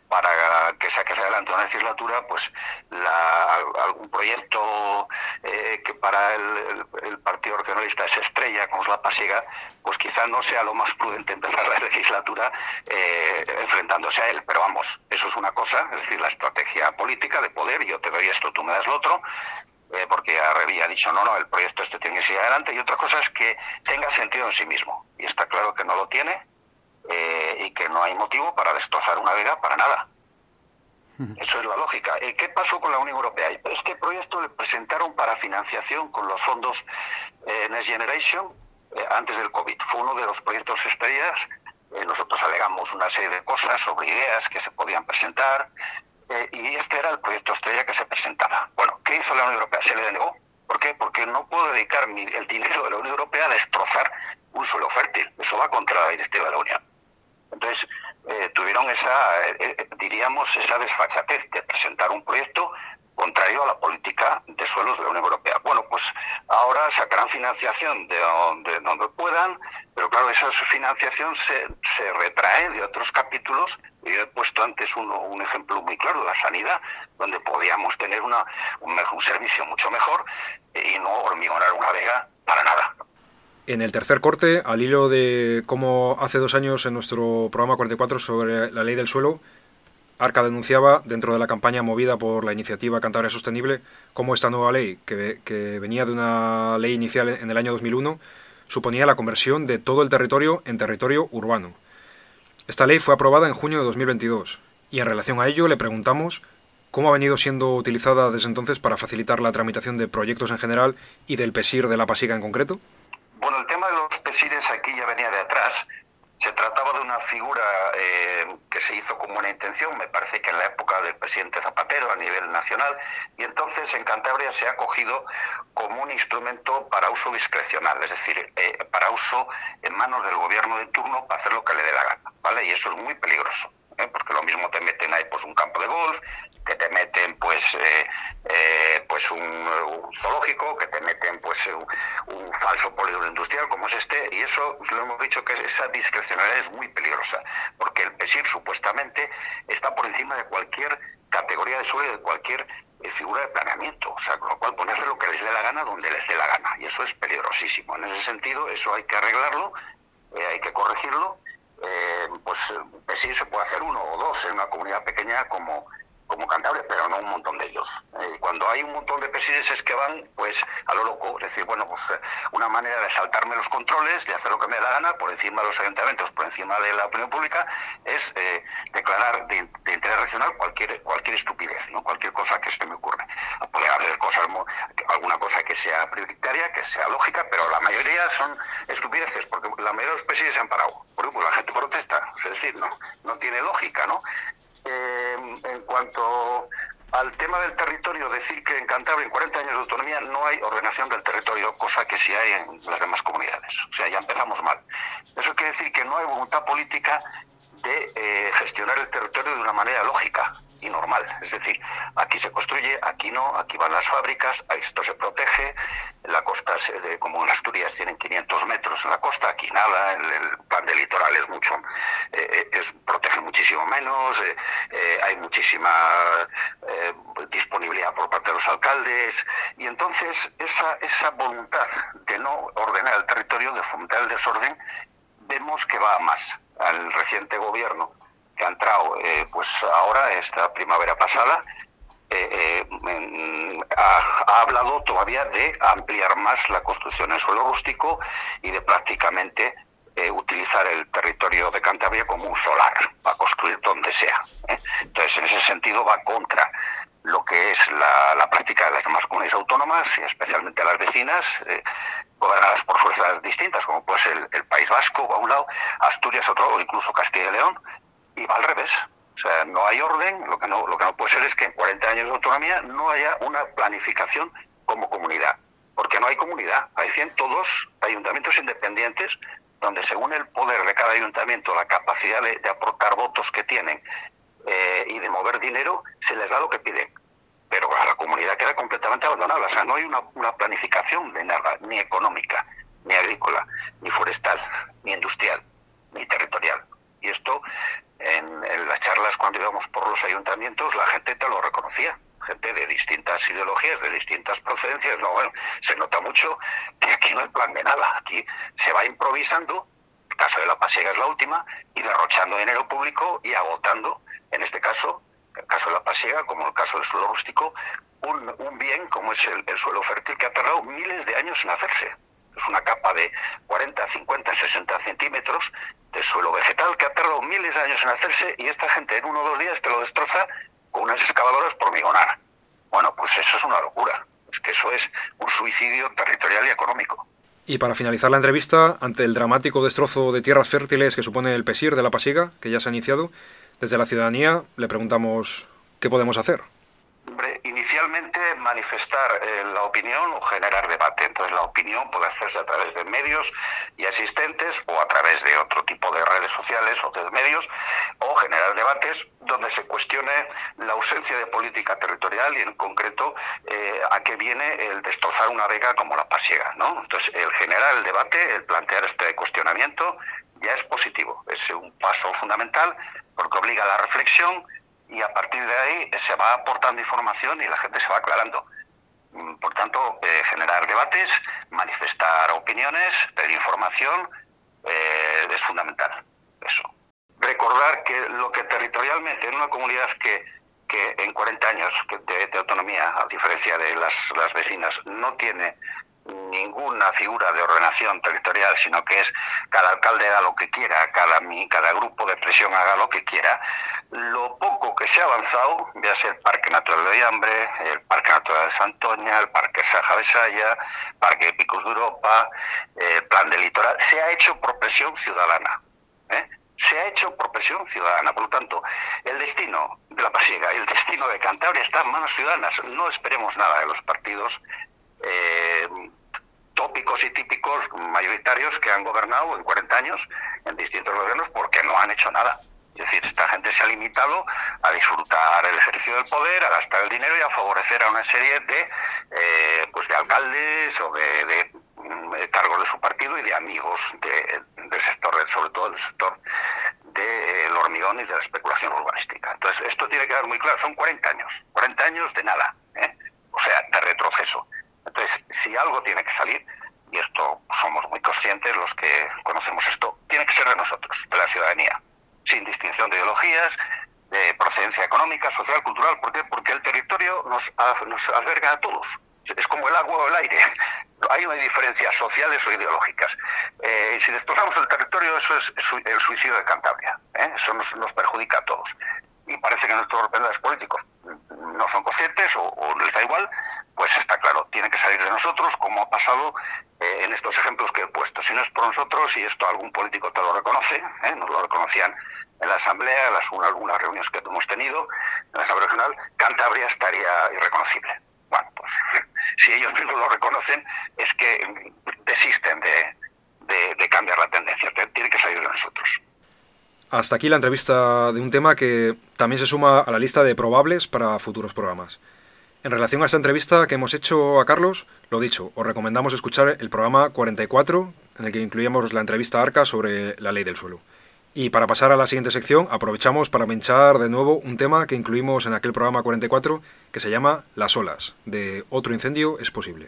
para que saques adelante una legislatura, pues la, algún proyecto eh, que para el, el, el Partido Regionalista es estrella, como es la Pasiega, pues quizá no sea lo más prudente empezar la legislatura eh, enfrentándose a él. Pero vamos, eso es una cosa, es decir, la estrategia política de poder, yo te doy esto, tú me das lo otro, eh, porque Arrevi ha dicho no, no, el proyecto este tiene que seguir adelante, y otra cosa es que tenga sentido en sí mismo, y está claro que no lo tiene, eh, y que no hay motivo para destrozar una vega para nada. Eso es la lógica. Eh, ¿Qué pasó con la Unión Europea? Este proyecto le presentaron para financiación con los fondos eh, Next Generation eh, antes del COVID. Fue uno de los proyectos estrellas. Eh, nosotros alegamos una serie de cosas sobre ideas que se podían presentar eh, y este era el proyecto estrella que se presentaba. Bueno, ¿qué hizo la Unión Europea? Se le denegó. ¿Por qué? Porque no puedo dedicar mi, el dinero de la Unión Europea a destrozar un suelo fértil. Eso va contra la directiva de la Unión. Entonces, eh, tuvieron esa, eh, diríamos, esa desfachatez de presentar un proyecto contrario a la política de suelos de la Unión Europea. Bueno, pues ahora sacarán financiación de donde, donde puedan, pero claro, esa financiación se, se retrae de otros capítulos. Yo he puesto antes uno, un ejemplo muy claro, la sanidad, donde podíamos tener una, un, un servicio mucho mejor y no hormigonar una vega para nada. En el tercer corte, al hilo de cómo hace dos años en nuestro programa cuarenta y cuatro sobre la ley del suelo, Arca denunciaba, dentro de la campaña movida por la iniciativa Cantabria Sostenible, cómo esta nueva ley, que, que venía de una ley inicial en el año dos mil uno, suponía la conversión de todo el territorio en territorio urbano. Esta ley fue aprobada en junio de dos mil veintidós, y en relación a ello le preguntamos cómo ha venido siendo utilizada desde entonces para facilitar la tramitación de proyectos en general y del PESIR de la Pasiega en concreto. Bueno, el tema de los PESIRes aquí ya venía de atrás. Se trataba de una figura eh, que se hizo con buena intención, me parece que en la época del presidente Zapatero a nivel nacional, y entonces en Cantabria se ha cogido como un instrumento para uso discrecional, es decir, eh, para uso en manos del gobierno de turno para hacer lo que le dé la gana, ¿vale? Y eso es muy peligroso. ¿eh? Porque lo mismo te meten ahí pues un campo de golf, que te meten pues eh, eh, pues un, un zoológico, que te meten pues un, un falso polígono industrial como es este, y eso lo hemos dicho que esa discrecionalidad es muy peligrosa, porque el PESIR supuestamente está por encima de cualquier categoría de suelo y de cualquier eh, figura de planeamiento, o sea, con lo cual ponerse lo que les dé la gana donde les dé la gana, y eso es peligrosísimo. En ese sentido, eso hay que arreglarlo, eh, hay que corregirlo. Eh, pues PESIR se puede hacer uno o dos en una comunidad pequeña como, como Cantabria, pero no un montón de ellos. Eh, cuando hay un montón de PESIRes es que van pues a lo loco, es decir, bueno, pues una manera de saltarme los controles, de hacer lo que me da la gana, por encima de los ayuntamientos, por encima de la opinión pública, es eh, declarar de, de interés regional cualquier cualquier estupidez, no cualquier cosa que se me ocurre. Puede haber cosas, alguna cosa que sea prioritaria, que sea lógica, pero la mayoría son estupideces, porque la mayoría de los PESIRes se han parado. Porque pues, la gente protesta, es decir, no, no tiene lógica, ¿no? Eh, en cuanto al tema del territorio, decir que en Cantabria, en cuarenta años de autonomía, no hay ordenación del territorio, cosa que sí hay en las demás comunidades. O sea, ya empezamos mal. Eso quiere decir que no hay voluntad política de eh, gestionar el territorio de una manera lógica y normal. normal. Es decir, aquí se construye, aquí no, aquí van las fábricas, esto se protege, la costa, se, de, como en Asturias tienen quinientos metros en la costa, aquí nada, el, el plan de litoral es mucho, eh, es, protege muchísimo menos, eh, eh, hay muchísima eh, disponibilidad por parte de los alcaldes, y entonces esa, esa voluntad de no ordenar el territorio, de fomentar el desorden, vemos que va a más. Al reciente gobierno que ha entrado eh, pues ahora, esta primavera pasada, eh, eh, ha, ha hablado todavía de ampliar más la construcción en suelo rústico y de prácticamente eh, utilizar el territorio de Cantabria como un solar para construir donde sea, ¿eh? Entonces, en ese sentido va contra lo que es la, la práctica de las demás comunidades autónomas, y especialmente las vecinas, eh, gobernadas por fuerzas distintas, como puede ser el, el País Vasco, va a un lado, Asturias otro, o incluso Castilla y León, y va al revés. O sea, no hay orden, lo que no, lo que no puede ser es que en cuarenta años de autonomía no haya una planificación como comunidad, porque no hay comunidad, hay ciento dos ayuntamientos independientes, donde según el poder de cada ayuntamiento, la capacidad de, de aportar votos que tienen, eh, y de mover dinero, se les da lo que piden. Pero la comunidad queda completamente abandonada. O sea, no hay una, una planificación de nada, ni económica, ni agrícola, ni forestal, ni industrial, ni territorial. Y esto, en, en las charlas cuando íbamos por los ayuntamientos, la gente te lo reconocía. Gente de distintas ideologías, de distintas procedencias. No, bueno, se nota mucho que aquí no hay plan de nada. Aquí se va improvisando, el caso de la Pasiega es la última, y derrochando dinero público y agotando, en este caso, el caso de la Pasiega, como el caso del suelo rústico, un, un bien como es el, el suelo fértil, que ha tardado miles de años en hacerse. Es una capa de cuarenta, cincuenta, sesenta centímetros de suelo vegetal que ha tardado miles de años en hacerse, y esta gente en uno o dos días te lo destroza con unas excavadoras por hormigonar. Bueno, pues eso es una locura. Es que eso es un suicidio territorial y económico. Y para finalizar la entrevista, ante el dramático destrozo de tierras fértiles que supone el PESIR de la Pasiega, que ya se ha iniciado, desde la ciudadanía le preguntamos qué podemos hacer. Hombre, inicialmente manifestar eh, la opinión o generar debate. Entonces la opinión puede hacerse a través de medios y asistentes, o a través de otro tipo de redes sociales o de medios, o generar debates donde se cuestione la ausencia de política territorial y en concreto eh, a qué viene el destrozar una vega como la Pasiega, ¿no? Entonces el generar el debate, el plantear este cuestionamiento ya es positivo, es un paso fundamental porque obliga a la reflexión, y a partir de ahí se va aportando información y la gente se va aclarando. Por tanto, eh, generar debates, manifestar opiniones, pedir información, eh, es fundamental. Eso. Recordar que lo que territorialmente en una comunidad que, que en cuarenta años de, de autonomía, a diferencia de las, las vecinas, no tiene ninguna figura de ordenación territorial, sino que es cada alcalde haga lo que quiera, cada, cada grupo de presión haga lo que quiera, lo poco que se ha avanzado, véase el Parque Natural de Ollambre, el Parque Natural de Santoña, el Parque Saja de Saya, Parque Picos de Europa, el Plan de Litoral, se ha hecho por presión ciudadana, ¿eh? Se ha hecho por presión ciudadana. Por lo tanto, el destino de la Pasiega, el destino de Cantabria está en manos ciudadanas. No esperemos nada de los partidos eh, tópicos y típicos mayoritarios que han gobernado en cuarenta años en distintos gobiernos, porque no han hecho nada. Es decir, esta gente se ha limitado a disfrutar el ejercicio del poder, a gastar el dinero y a favorecer a una serie de, eh, pues de alcaldes o de, de, de cargos de su partido y de amigos de, del sector, sobre todo del sector del hormigón y de la especulación urbanística. Entonces, esto tiene que quedar muy claro. Son cuarenta años, cuarenta años de nada, ¿eh? O sea, de retroceso. Entonces, si algo tiene que salir, y esto somos muy conscientes los que conocemos esto, tiene que ser de nosotros, de la ciudadanía, sin distinción de ideologías, de procedencia económica, social, cultural. ¿Por qué? Porque el territorio nos, nos alberga a todos. Es como el agua o el aire. Ahí no hay diferencias sociales o ideológicas. Eh, si destrozamos el territorio, eso es el suicidio de Cantabria, ¿eh? Eso nos, nos perjudica a todos. Y parece que nuestros representantes políticos no son conscientes o, o les da igual. Pues está claro, tiene que salir de nosotros, como ha pasado eh, en estos ejemplos que he puesto. Si no es por nosotros, y esto algún político te lo reconoce, ¿eh? Nos lo reconocían en la Asamblea, en las una, algunas reuniones que hemos tenido en la Asamblea Regional, Cantabria estaría irreconocible. Bueno, pues si ellos mismos lo reconocen, es que desisten de, de, de cambiar la tendencia. Tiene que salir de nosotros. Hasta aquí la entrevista de un tema que también se suma a la lista de probables para futuros programas. En relación a esta entrevista que hemos hecho a Carlos, lo dicho, os recomendamos escuchar el programa cuarenta y cuatro, en el que incluíamos la entrevista a Arca sobre la ley del suelo. Y para pasar a la siguiente sección, aprovechamos para pinchar de nuevo un tema que incluimos en aquel programa cuarenta y cuatro, que se llama Las olas, de Otro incendio es posible.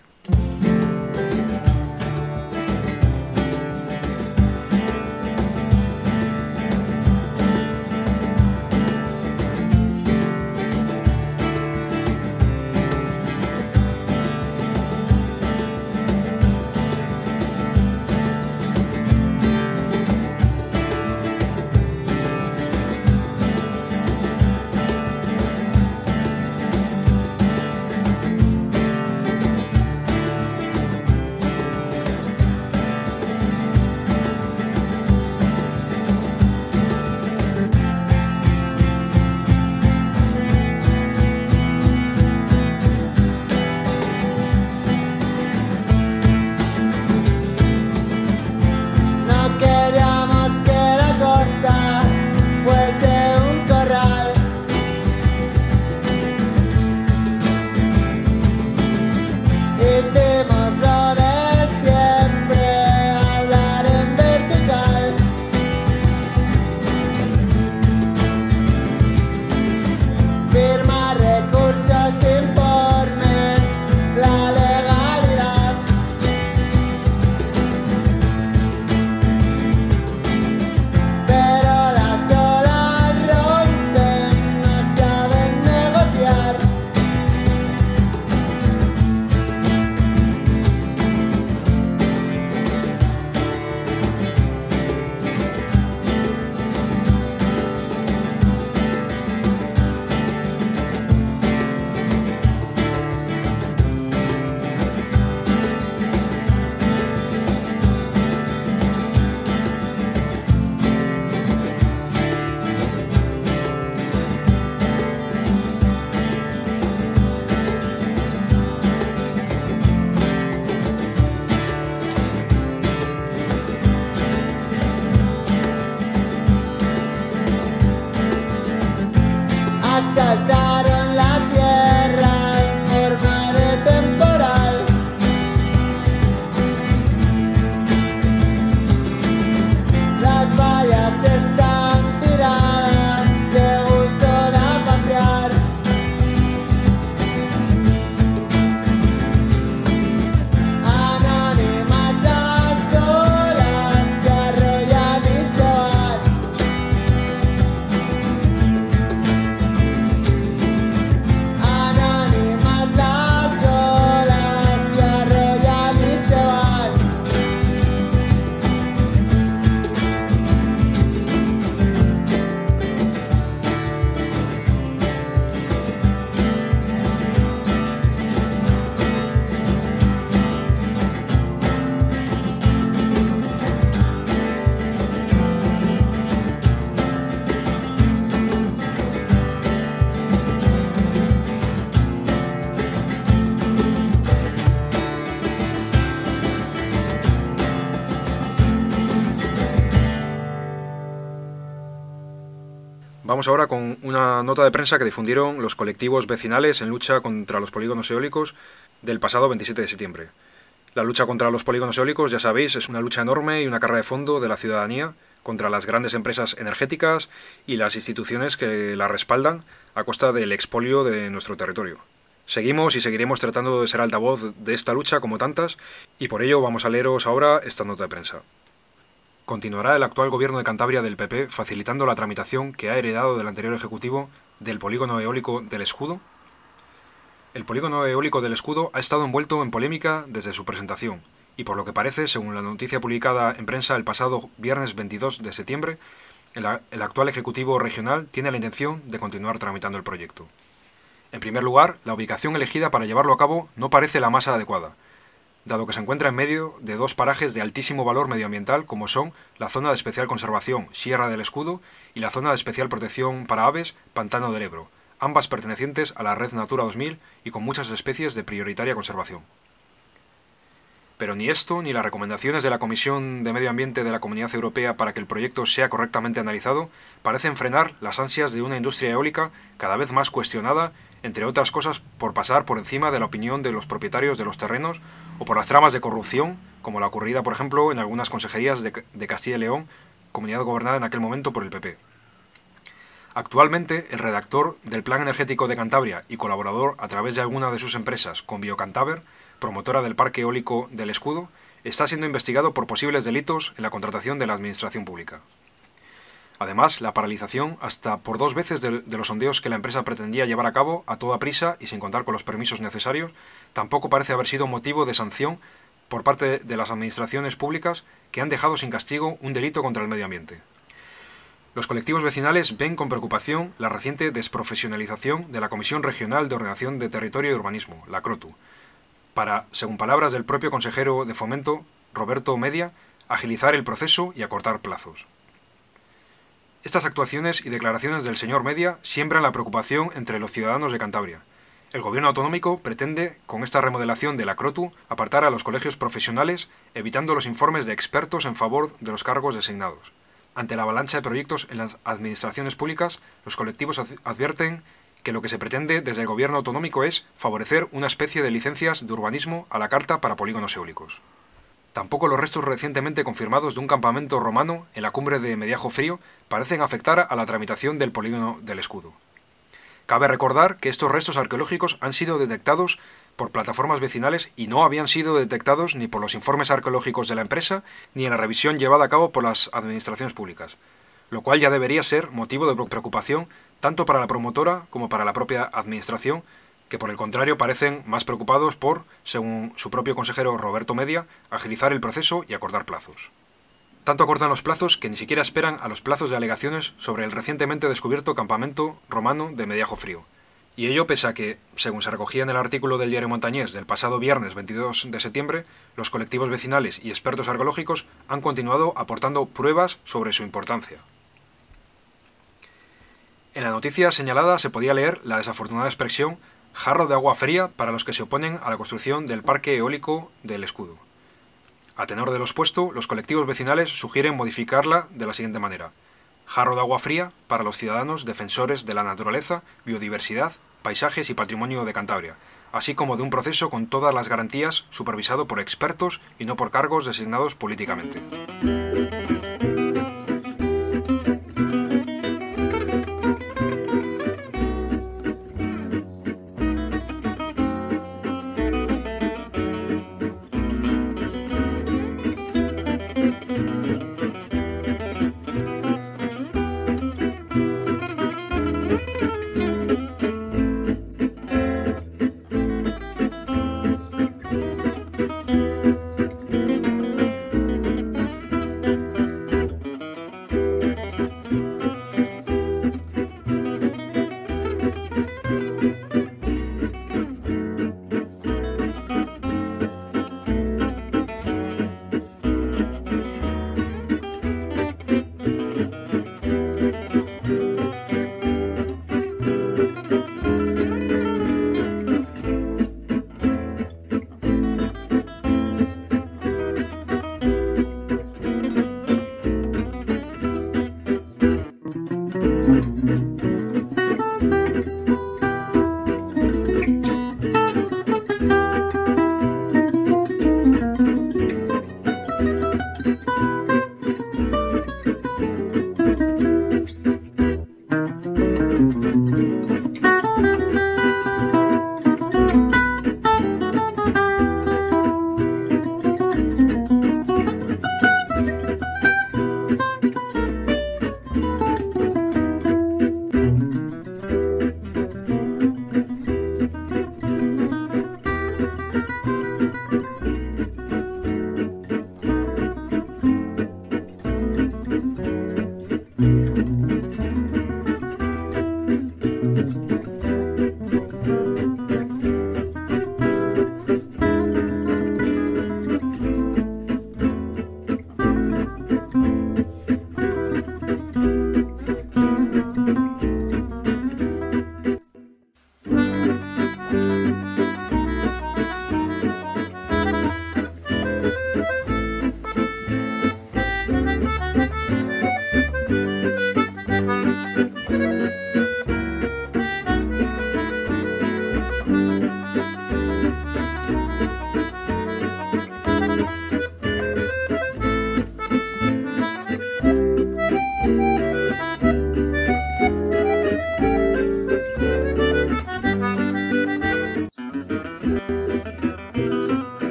No queríamos que la costa fuese un corral. Hicimos lo de siempre, hablar en vertical. Firmar recursos, informes, la legalidad. Pero las olas rompen, no saben negociar. Asaltaron la tierra en forma de temporal. Las vallas están tiradas, qué gusto da pasear. Anónimas las olas que arrollan y se van. Anónimas las olas que arrollan y se van. Vamos ahora con una nota de prensa que difundieron los colectivos vecinales en lucha contra los polígonos eólicos del pasado veintisiete de septiembre. La lucha contra los polígonos eólicos, ya sabéis, es una lucha enorme y una carrera de fondo de la ciudadanía contra las grandes empresas energéticas y las instituciones que la respaldan a costa del expolio de nuestro territorio. Seguimos y seguiremos tratando de ser altavoz de esta lucha como tantas, y por ello vamos a leeros ahora esta nota de prensa. Continuará el actual gobierno de Cantabria del P P facilitando la tramitación que ha heredado del anterior ejecutivo del polígono eólico del Escudo. El polígono eólico del Escudo ha estado envuelto en polémica desde su presentación, y por lo que parece, según la noticia publicada en prensa el pasado viernes veintidós de septiembre, el, el actual ejecutivo regional tiene la intención de continuar tramitando el proyecto. En primer lugar, la ubicación elegida para llevarlo a cabo no parece la más adecuada, dado que se encuentra en medio de dos parajes de altísimo valor medioambiental como son la zona de especial conservación Sierra del Escudo y la zona de especial protección para aves Pantano del Ebro, ambas pertenecientes a la Red Natura dos mil y con muchas especies de prioritaria conservación. Pero ni esto ni las recomendaciones de la Comisión de Medio Ambiente de la Comunidad Europea para que el proyecto sea correctamente analizado parecen frenar las ansias de una industria eólica cada vez más cuestionada, entre otras cosas por pasar por encima de la opinión de los propietarios de los terrenos o por las tramas de corrupción, como la ocurrida, por ejemplo, en algunas consejerías de, de Castilla y León, comunidad gobernada en aquel momento por el P P. Actualmente, el redactor del Plan Energético de Cantabria y colaborador a través de alguna de sus empresas con Biocantaber, promotora del Parque Eólico del Escudo, está siendo investigado por posibles delitos en la contratación de la administración pública. Además, la paralización hasta por dos veces de, de los sondeos que la empresa pretendía llevar a cabo a toda prisa y sin contar con los permisos necesarios, tampoco parece haber sido motivo de sanción por parte de, de las administraciones públicas que han dejado sin castigo un delito contra el medio ambiente. Los colectivos vecinales ven con preocupación la reciente desprofesionalización de la Comisión Regional de Ordenación de Territorio y Urbanismo, la CROTU, para, según palabras del propio consejero de Fomento, Roberto Media, agilizar el proceso y acortar plazos. Estas actuaciones y declaraciones del señor Media siembran la preocupación entre los ciudadanos de Cantabria. El gobierno autonómico pretende, con esta remodelación de la CROTU, apartar a los colegios profesionales, evitando los informes de expertos en favor de los cargos designados. Ante la avalancha de proyectos en las administraciones públicas, los colectivos advierten que lo que se pretende desde el gobierno autonómico es favorecer una especie de licencias de urbanismo a la carta para polígonos eólicos. Tampoco los restos recientemente confirmados de un campamento romano en la cumbre de Mediajo Frío parecen afectar a la tramitación del polígono del Escudo. Cabe recordar que estos restos arqueológicos han sido detectados por plataformas vecinales y no habían sido detectados ni por los informes arqueológicos de la empresa ni en la revisión llevada a cabo por las administraciones públicas, lo cual ya debería ser motivo de preocupación tanto para la promotora como para la propia administración, que por el contrario parecen más preocupados por, según su propio consejero Roberto Media, agilizar el proceso y acortar plazos. Tanto acortan los plazos que ni siquiera esperan a los plazos de alegaciones sobre el recientemente descubierto campamento romano de Mediajo Frío. Y ello pese a que, según se recogía en el artículo del diario Montañés del pasado viernes veintidós de septiembre, los colectivos vecinales y expertos arqueológicos han continuado aportando pruebas sobre su importancia. En la noticia señalada se podía leer la desafortunada expresión «jarro de agua fría» para los que se oponen a la construcción del parque eólico del Escudo. A tenor de lo expuesto, los colectivos vecinales sugieren modificarla de la siguiente manera: jarro de agua fría para los ciudadanos defensores de la naturaleza, biodiversidad, paisajes y patrimonio de Cantabria, así como de un proceso con todas las garantías supervisado por expertos y no por cargos designados políticamente.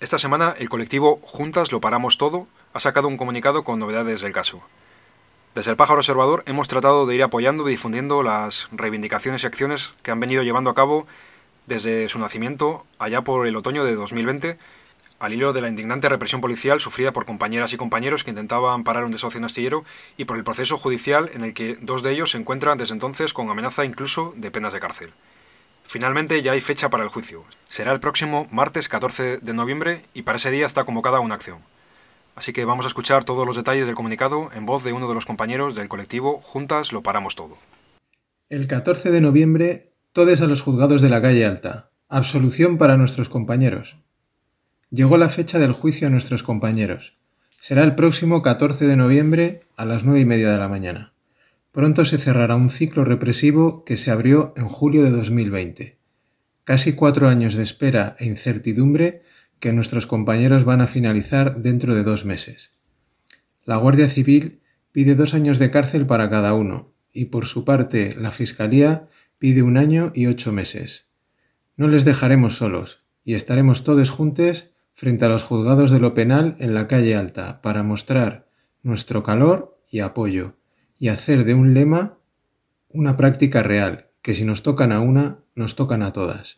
Esta semana el colectivo Juntas lo paramos todo ha sacado un comunicado con novedades del caso. Desde el Pájaro Observador hemos tratado de ir apoyando y difundiendo las reivindicaciones y acciones que han venido llevando a cabo desde su nacimiento allá por el otoño de dos mil veinte, al hilo de la indignante represión policial sufrida por compañeras y compañeros que intentaban parar un desahucio en Astillero y por el proceso judicial en el que dos de ellos se encuentran desde entonces con amenaza incluso de penas de cárcel. Finalmente ya hay fecha para el juicio. Será el próximo martes catorce de noviembre y para ese día está convocada una acción. Así que vamos a escuchar todos los detalles del comunicado en voz de uno de los compañeros del colectivo Juntas lo paramos todo. El catorce de noviembre, todos a los juzgados de la calle Alta. Absolución para nuestros compañeros. Llegó la fecha del juicio a nuestros compañeros. Será el próximo catorce de noviembre a las nueve y media de la mañana. Pronto se cerrará un ciclo represivo que se abrió en julio de dos mil veinte. Casi cuatro años de espera e incertidumbre que nuestros compañeros van a finalizar dentro de dos meses. La Guardia Civil pide dos años de cárcel para cada uno y por su parte la Fiscalía pide un año y ocho meses. No les dejaremos solos y estaremos todos juntos frente a los juzgados de lo penal en la calle Alta para mostrar nuestro calor y apoyo y hacer de un lema una práctica real, que si nos tocan a una, nos tocan a todas.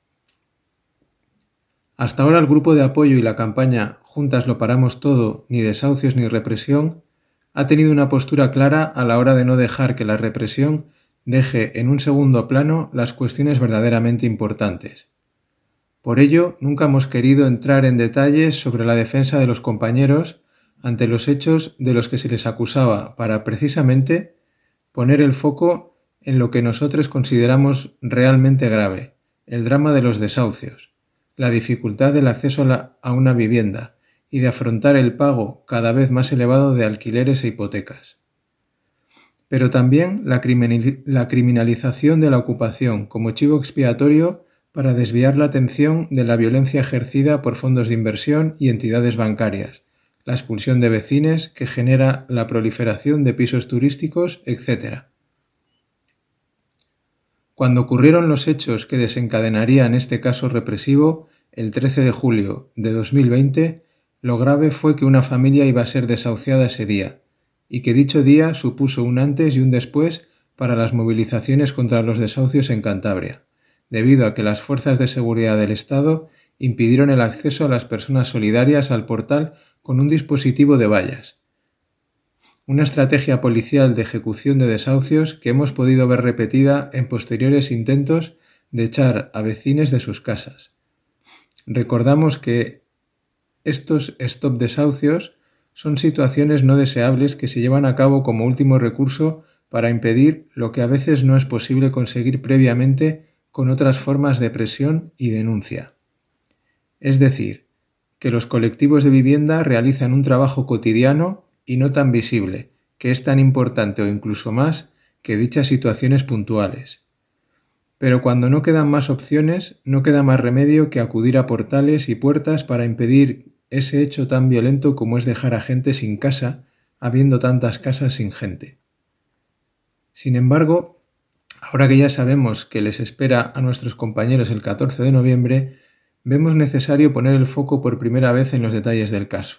Hasta ahora el grupo de apoyo y la campaña Juntas lo paramos todo, ni desahucios ni represión, ha tenido una postura clara a la hora de no dejar que la represión deje en un segundo plano las cuestiones verdaderamente importantes. Por ello, nunca hemos querido entrar en detalles sobre la defensa de los compañeros ante los hechos de los que se les acusaba para, precisamente, poner el foco en lo que nosotros consideramos realmente grave, el drama de los desahucios, la dificultad del acceso a, la, a una vivienda y de afrontar el pago cada vez más elevado de alquileres e hipotecas. Pero también la, criminal, la criminalización de la ocupación como chivo expiatorio para desviar la atención de la violencia ejercida por fondos de inversión y entidades bancarias, la expulsión de vecines que genera la proliferación de pisos turísticos, etcétera. Cuando ocurrieron los hechos que desencadenarían este caso represivo, el trece de julio de dos mil veinte, lo grave fue que una familia iba a ser desahuciada ese día, y que dicho día supuso un antes y un después para las movilizaciones contra los desahucios en Cantabria, debido a que las fuerzas de seguridad del Estado impidieron el acceso a las personas solidarias al portal con un dispositivo de vallas. Una estrategia policial de ejecución de desahucios que hemos podido ver repetida en posteriores intentos de echar a vecines de sus casas. Recordamos que estos stop desahucios son situaciones no deseables que se llevan a cabo como último recurso para impedir lo que a veces no es posible conseguir previamente con otras formas de presión y denuncia. Es decir, que los colectivos de vivienda realizan un trabajo cotidiano y no tan visible, que es tan importante o incluso más que dichas situaciones puntuales. Pero cuando no quedan más opciones, no queda más remedio que acudir a portales y puertas para impedir ese hecho tan violento como es dejar a gente sin casa, habiendo tantas casas sin gente. Sin embargo, ahora que ya sabemos que les espera a nuestros compañeros el catorce de noviembre, vemos necesario poner el foco por primera vez en los detalles del caso.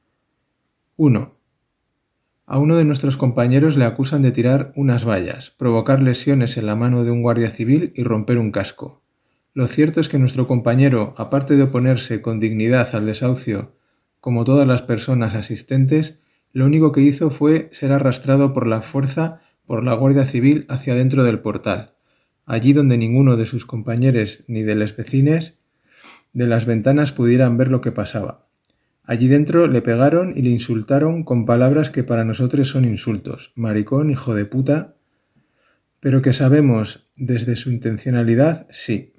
uno. A uno de nuestros compañeros le acusan de tirar unas vallas, provocar lesiones en la mano de un guardia civil y romper un casco. Lo cierto es que nuestro compañero, aparte de oponerse con dignidad al desahucio, como todas las personas asistentes, lo único que hizo fue ser arrastrado por la fuerza por la Guardia Civil hacia dentro del portal, allí donde ninguno de sus compañeros ni de los vecines de las ventanas pudieran ver lo que pasaba. Allí dentro le pegaron y le insultaron con palabras que para nosotros son insultos, maricón, hijo de puta, pero que sabemos desde su intencionalidad, sí.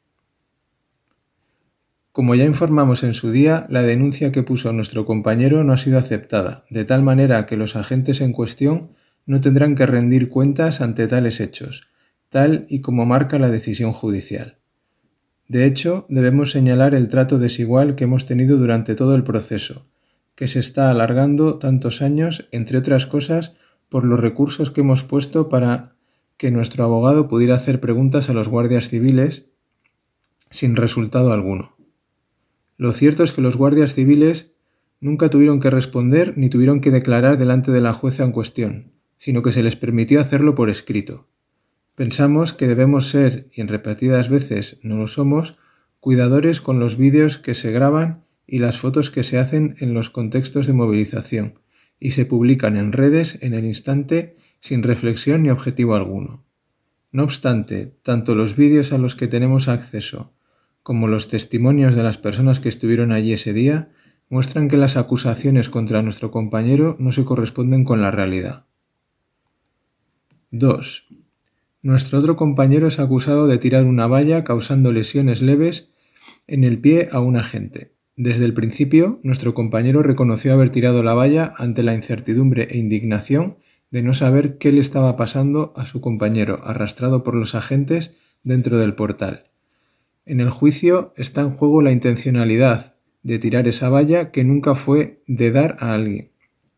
Como ya informamos en su día, la denuncia que puso nuestro compañero no ha sido aceptada, de tal manera que los agentes en cuestión no tendrán que rendir cuentas ante tales hechos, tal y como marca la decisión judicial. De hecho, debemos señalar el trato desigual que hemos tenido durante todo el proceso, que se está alargando tantos años, entre otras cosas, por los recursos que hemos puesto para que nuestro abogado pudiera hacer preguntas a los guardias civiles sin resultado alguno. Lo cierto es que los guardias civiles nunca tuvieron que responder ni tuvieron que declarar delante de la jueza en cuestión, sino que se les permitió hacerlo por escrito. Pensamos que debemos ser, y en repetidas veces no lo somos, cuidadores con los vídeos que se graban y las fotos que se hacen en los contextos de movilización, y se publican en redes en el instante sin reflexión ni objetivo alguno. No obstante, tanto los vídeos a los que tenemos acceso como los testimonios de las personas que estuvieron allí ese día muestran que las acusaciones contra nuestro compañero no se corresponden con la realidad. dos. Nuestro otro compañero es acusado de tirar una valla causando lesiones leves en el pie a un agente. Desde el principio, nuestro compañero reconoció haber tirado la valla ante la incertidumbre e indignación de no saber qué le estaba pasando a su compañero, arrastrado por los agentes dentro del portal. En el juicio está en juego la intencionalidad de tirar esa valla que nunca fue de dar a alguien.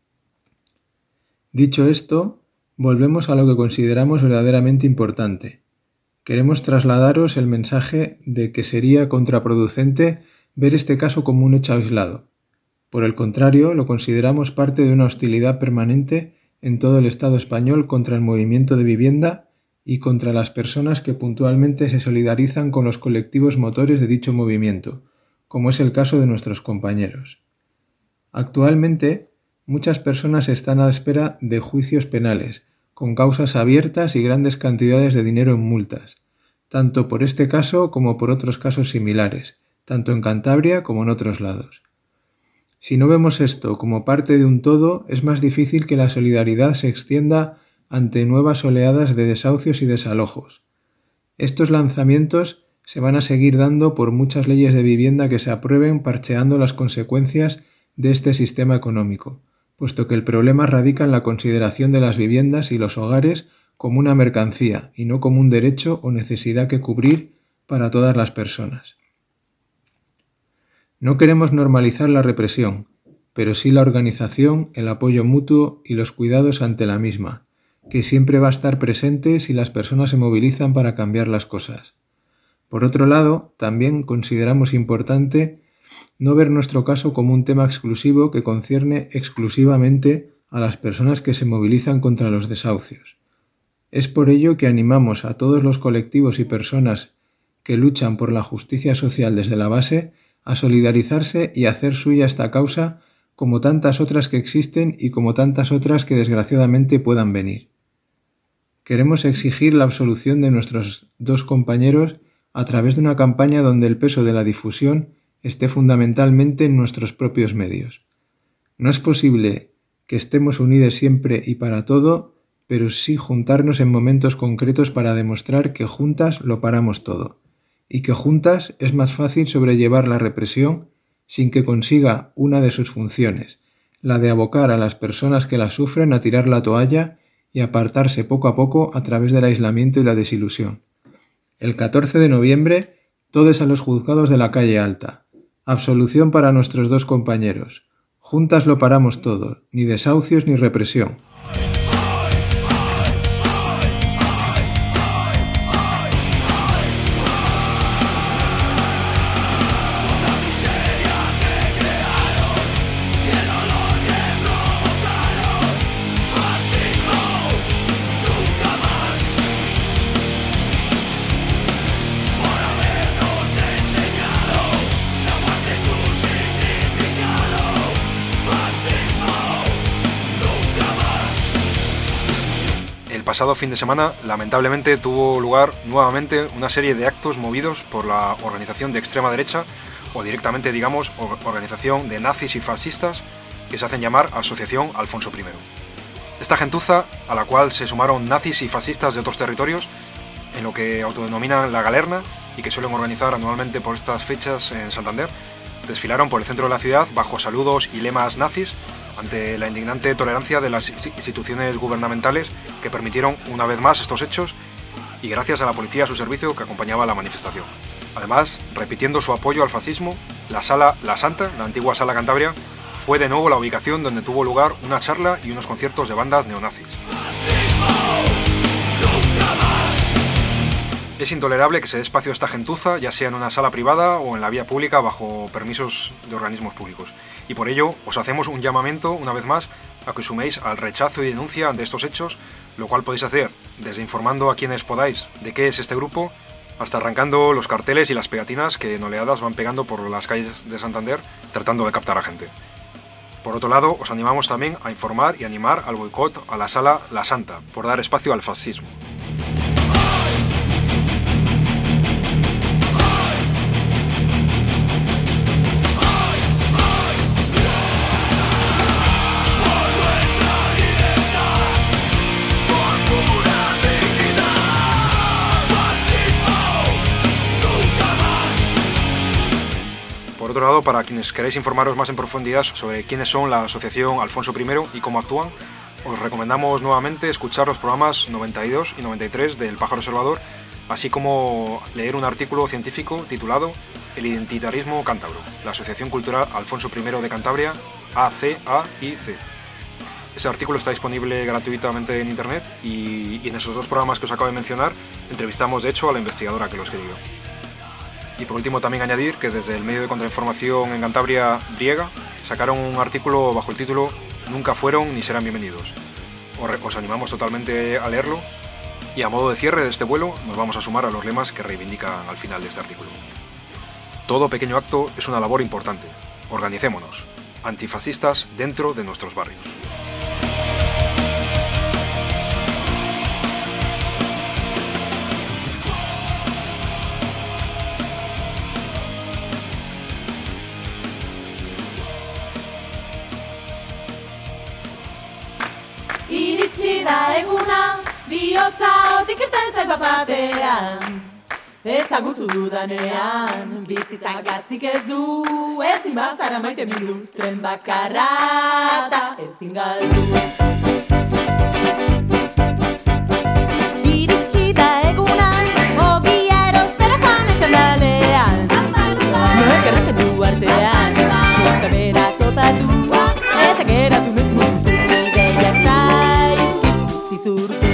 Dicho esto, volvemos a lo que consideramos verdaderamente importante. Queremos trasladaros el mensaje de que sería contraproducente ver este caso como un hecho aislado. Por el contrario, lo consideramos parte de una hostilidad permanente en todo el Estado español contra el movimiento de vivienda y contra las personas que puntualmente se solidarizan con los colectivos motores de dicho movimiento, como es el caso de nuestros compañeros. Actualmente, muchas personas están a la espera de juicios penales, con causas abiertas y grandes cantidades de dinero en multas, tanto por este caso como por otros casos similares, tanto en Cantabria como en otros lados. Si no vemos esto como parte de un todo, es más difícil que la solidaridad se extienda ante nuevas oleadas de desahucios y desalojos. Estos lanzamientos se van a seguir dando por muchas leyes de vivienda que se aprueben parcheando las consecuencias de este sistema económico, puesto que el problema radica en la consideración de las viviendas y los hogares como una mercancía y no como un derecho o necesidad que cubrir para todas las personas. No queremos normalizar la represión, pero sí la organización, el apoyo mutuo y los cuidados ante la misma, que siempre va a estar presente si las personas se movilizan para cambiar las cosas. Por otro lado, también consideramos importante no ver nuestro caso como un tema exclusivo que concierne exclusivamente a las personas que se movilizan contra los desahucios. Es por ello que animamos a todos los colectivos y personas que luchan por la justicia social desde la base a solidarizarse y hacer suya esta causa como tantas otras que existen y como tantas otras que desgraciadamente puedan venir. Queremos exigir la absolución de nuestros dos compañeros a través de una campaña donde el peso de la difusión esté fundamentalmente en nuestros propios medios. No es posible que estemos unidos siempre y para todo, pero sí juntarnos en momentos concretos para demostrar que juntas lo paramos todo, y que juntas es más fácil sobrellevar la represión sin que consiga una de sus funciones, la de abocar a las personas que la sufren a tirar la toalla y apartarse poco a poco a través del aislamiento y la desilusión. El catorce de noviembre, todos a los juzgados de la calle Alta. Absolución para nuestros dos compañeros. Juntas lo paramos todo, ni desahucios ni represión. El pasado fin de semana, lamentablemente, tuvo lugar nuevamente una serie de actos movidos por la organización de extrema derecha, o directamente, digamos, organización de nazis y fascistas, que se hacen llamar Asociación Alfonso primero. Esta gentuza, a la cual se sumaron nazis y fascistas de otros territorios, en lo que autodenominan la Galerna, y que suelen organizar anualmente por estas fechas en Santander, desfilaron por el centro de la ciudad bajo saludos y lemas nazis, ante la indignante tolerancia de las instituciones gubernamentales que permitieron una vez más estos hechos y gracias a la policía a su servicio que acompañaba la manifestación. Además, repitiendo su apoyo al fascismo, la Sala La Santa, la antigua Sala Cantabria, fue de nuevo la ubicación donde tuvo lugar una charla y unos conciertos de bandas neonazis. Es intolerable que se dé espacio a esta gentuza, ya sea en una sala privada o en la vía pública bajo permisos de organismos públicos. Y por ello os hacemos un llamamiento, una vez más, a que os suméis al rechazo y denuncia ante estos hechos, lo cual podéis hacer desde informando a quienes podáis de qué es este grupo, hasta arrancando los carteles y las pegatinas que en oleadas van pegando por las calles de Santander tratando de captar a gente. Por otro lado, os animamos también a informar y animar al boicot a la sala La Santa, por dar espacio al fascismo. Por otro lado, para quienes queráis informaros más en profundidad sobre quiénes son la Asociación Alfonso primero y cómo actúan, os recomendamos nuevamente escuchar los programas noventa y dos y noventa y tres del Pájaro Observador, así como leer un artículo científico titulado El identitarismo cántabro, la Asociación Cultural Alfonso primero de Cantabria, A C A I C. Este artículo está disponible gratuitamente en internet y, y en esos dos programas que os acabo de mencionar entrevistamos de hecho a la investigadora que lo escribió. Y por último también añadir que desde el medio de contrainformación en Cantabria, Briega, sacaron un artículo bajo el título Nunca fueron ni serán bienvenidos. Os animamos totalmente a leerlo y a modo de cierre de este vuelo nos vamos a sumar a los lemas que reivindican al final de este artículo. Todo pequeño acto es una labor importante. Organicémonos, antifascistas dentro de nuestros barrios. Iritsi da eguna, bihotza otik irten zait batean. Ezagutu dudanean, bizitza gatzik ez du, ezin bazara maite mindu, tren bakarra eta ezin galdu. Iritsi da eguna, ogia erostera joan etxandalean. Noek errekendu artean, nota bera topatu, eta geratu mezmutu, ideiak zaizkit zizurtu.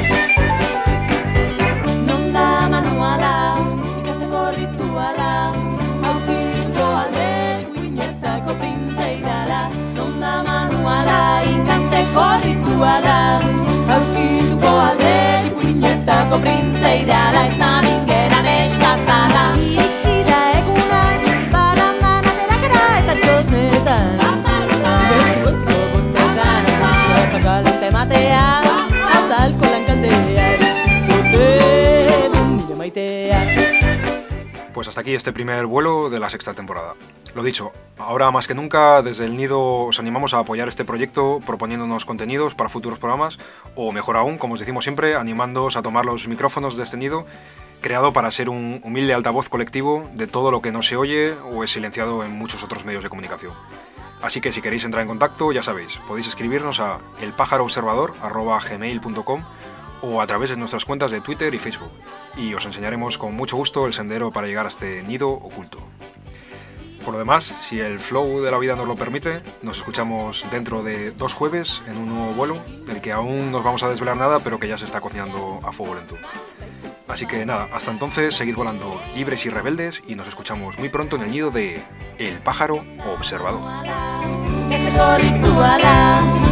Non da manuala, ikasteko rituala, aurkituko alde uinetako printzeidala. Non da manuala, ikasteko rituala, aurkituko alde uinetako printzeidala. Ez nabingeran eskazala. Iritsi da eguna, barandan aterakera eta txosnetan. Gertu ezko bostetan, txorpak galante matea, hau da alkoholan kaldea, urte mundia maitea. Pues hasta aquí este primer vuelo de la sexta temporada. Lo dicho, ahora más que nunca desde el Nido os animamos a apoyar este proyecto proponiéndonos contenidos para futuros programas o mejor aún, como os decimos siempre, animándoos a tomar los micrófonos de este Nido creado para ser un humilde altavoz colectivo de todo lo que no se oye o es silenciado en muchos otros medios de comunicación. Así que si queréis entrar en contacto, ya sabéis, podéis escribirnos a elpájaroobservador arroba gmail punto com o a través de nuestras cuentas de Twitter y Facebook, y os enseñaremos con mucho gusto el sendero para llegar a este nido oculto. Por lo demás, si el flow de la vida nos lo permite, nos escuchamos dentro de dos jueves en un nuevo vuelo, del que aún no os vamos a desvelar nada, pero que ya se está cocinando a fuego lento. Así que nada, hasta entonces seguid volando libres y rebeldes y nos escuchamos muy pronto en el nido de El Pájaro Observador. Este rituala.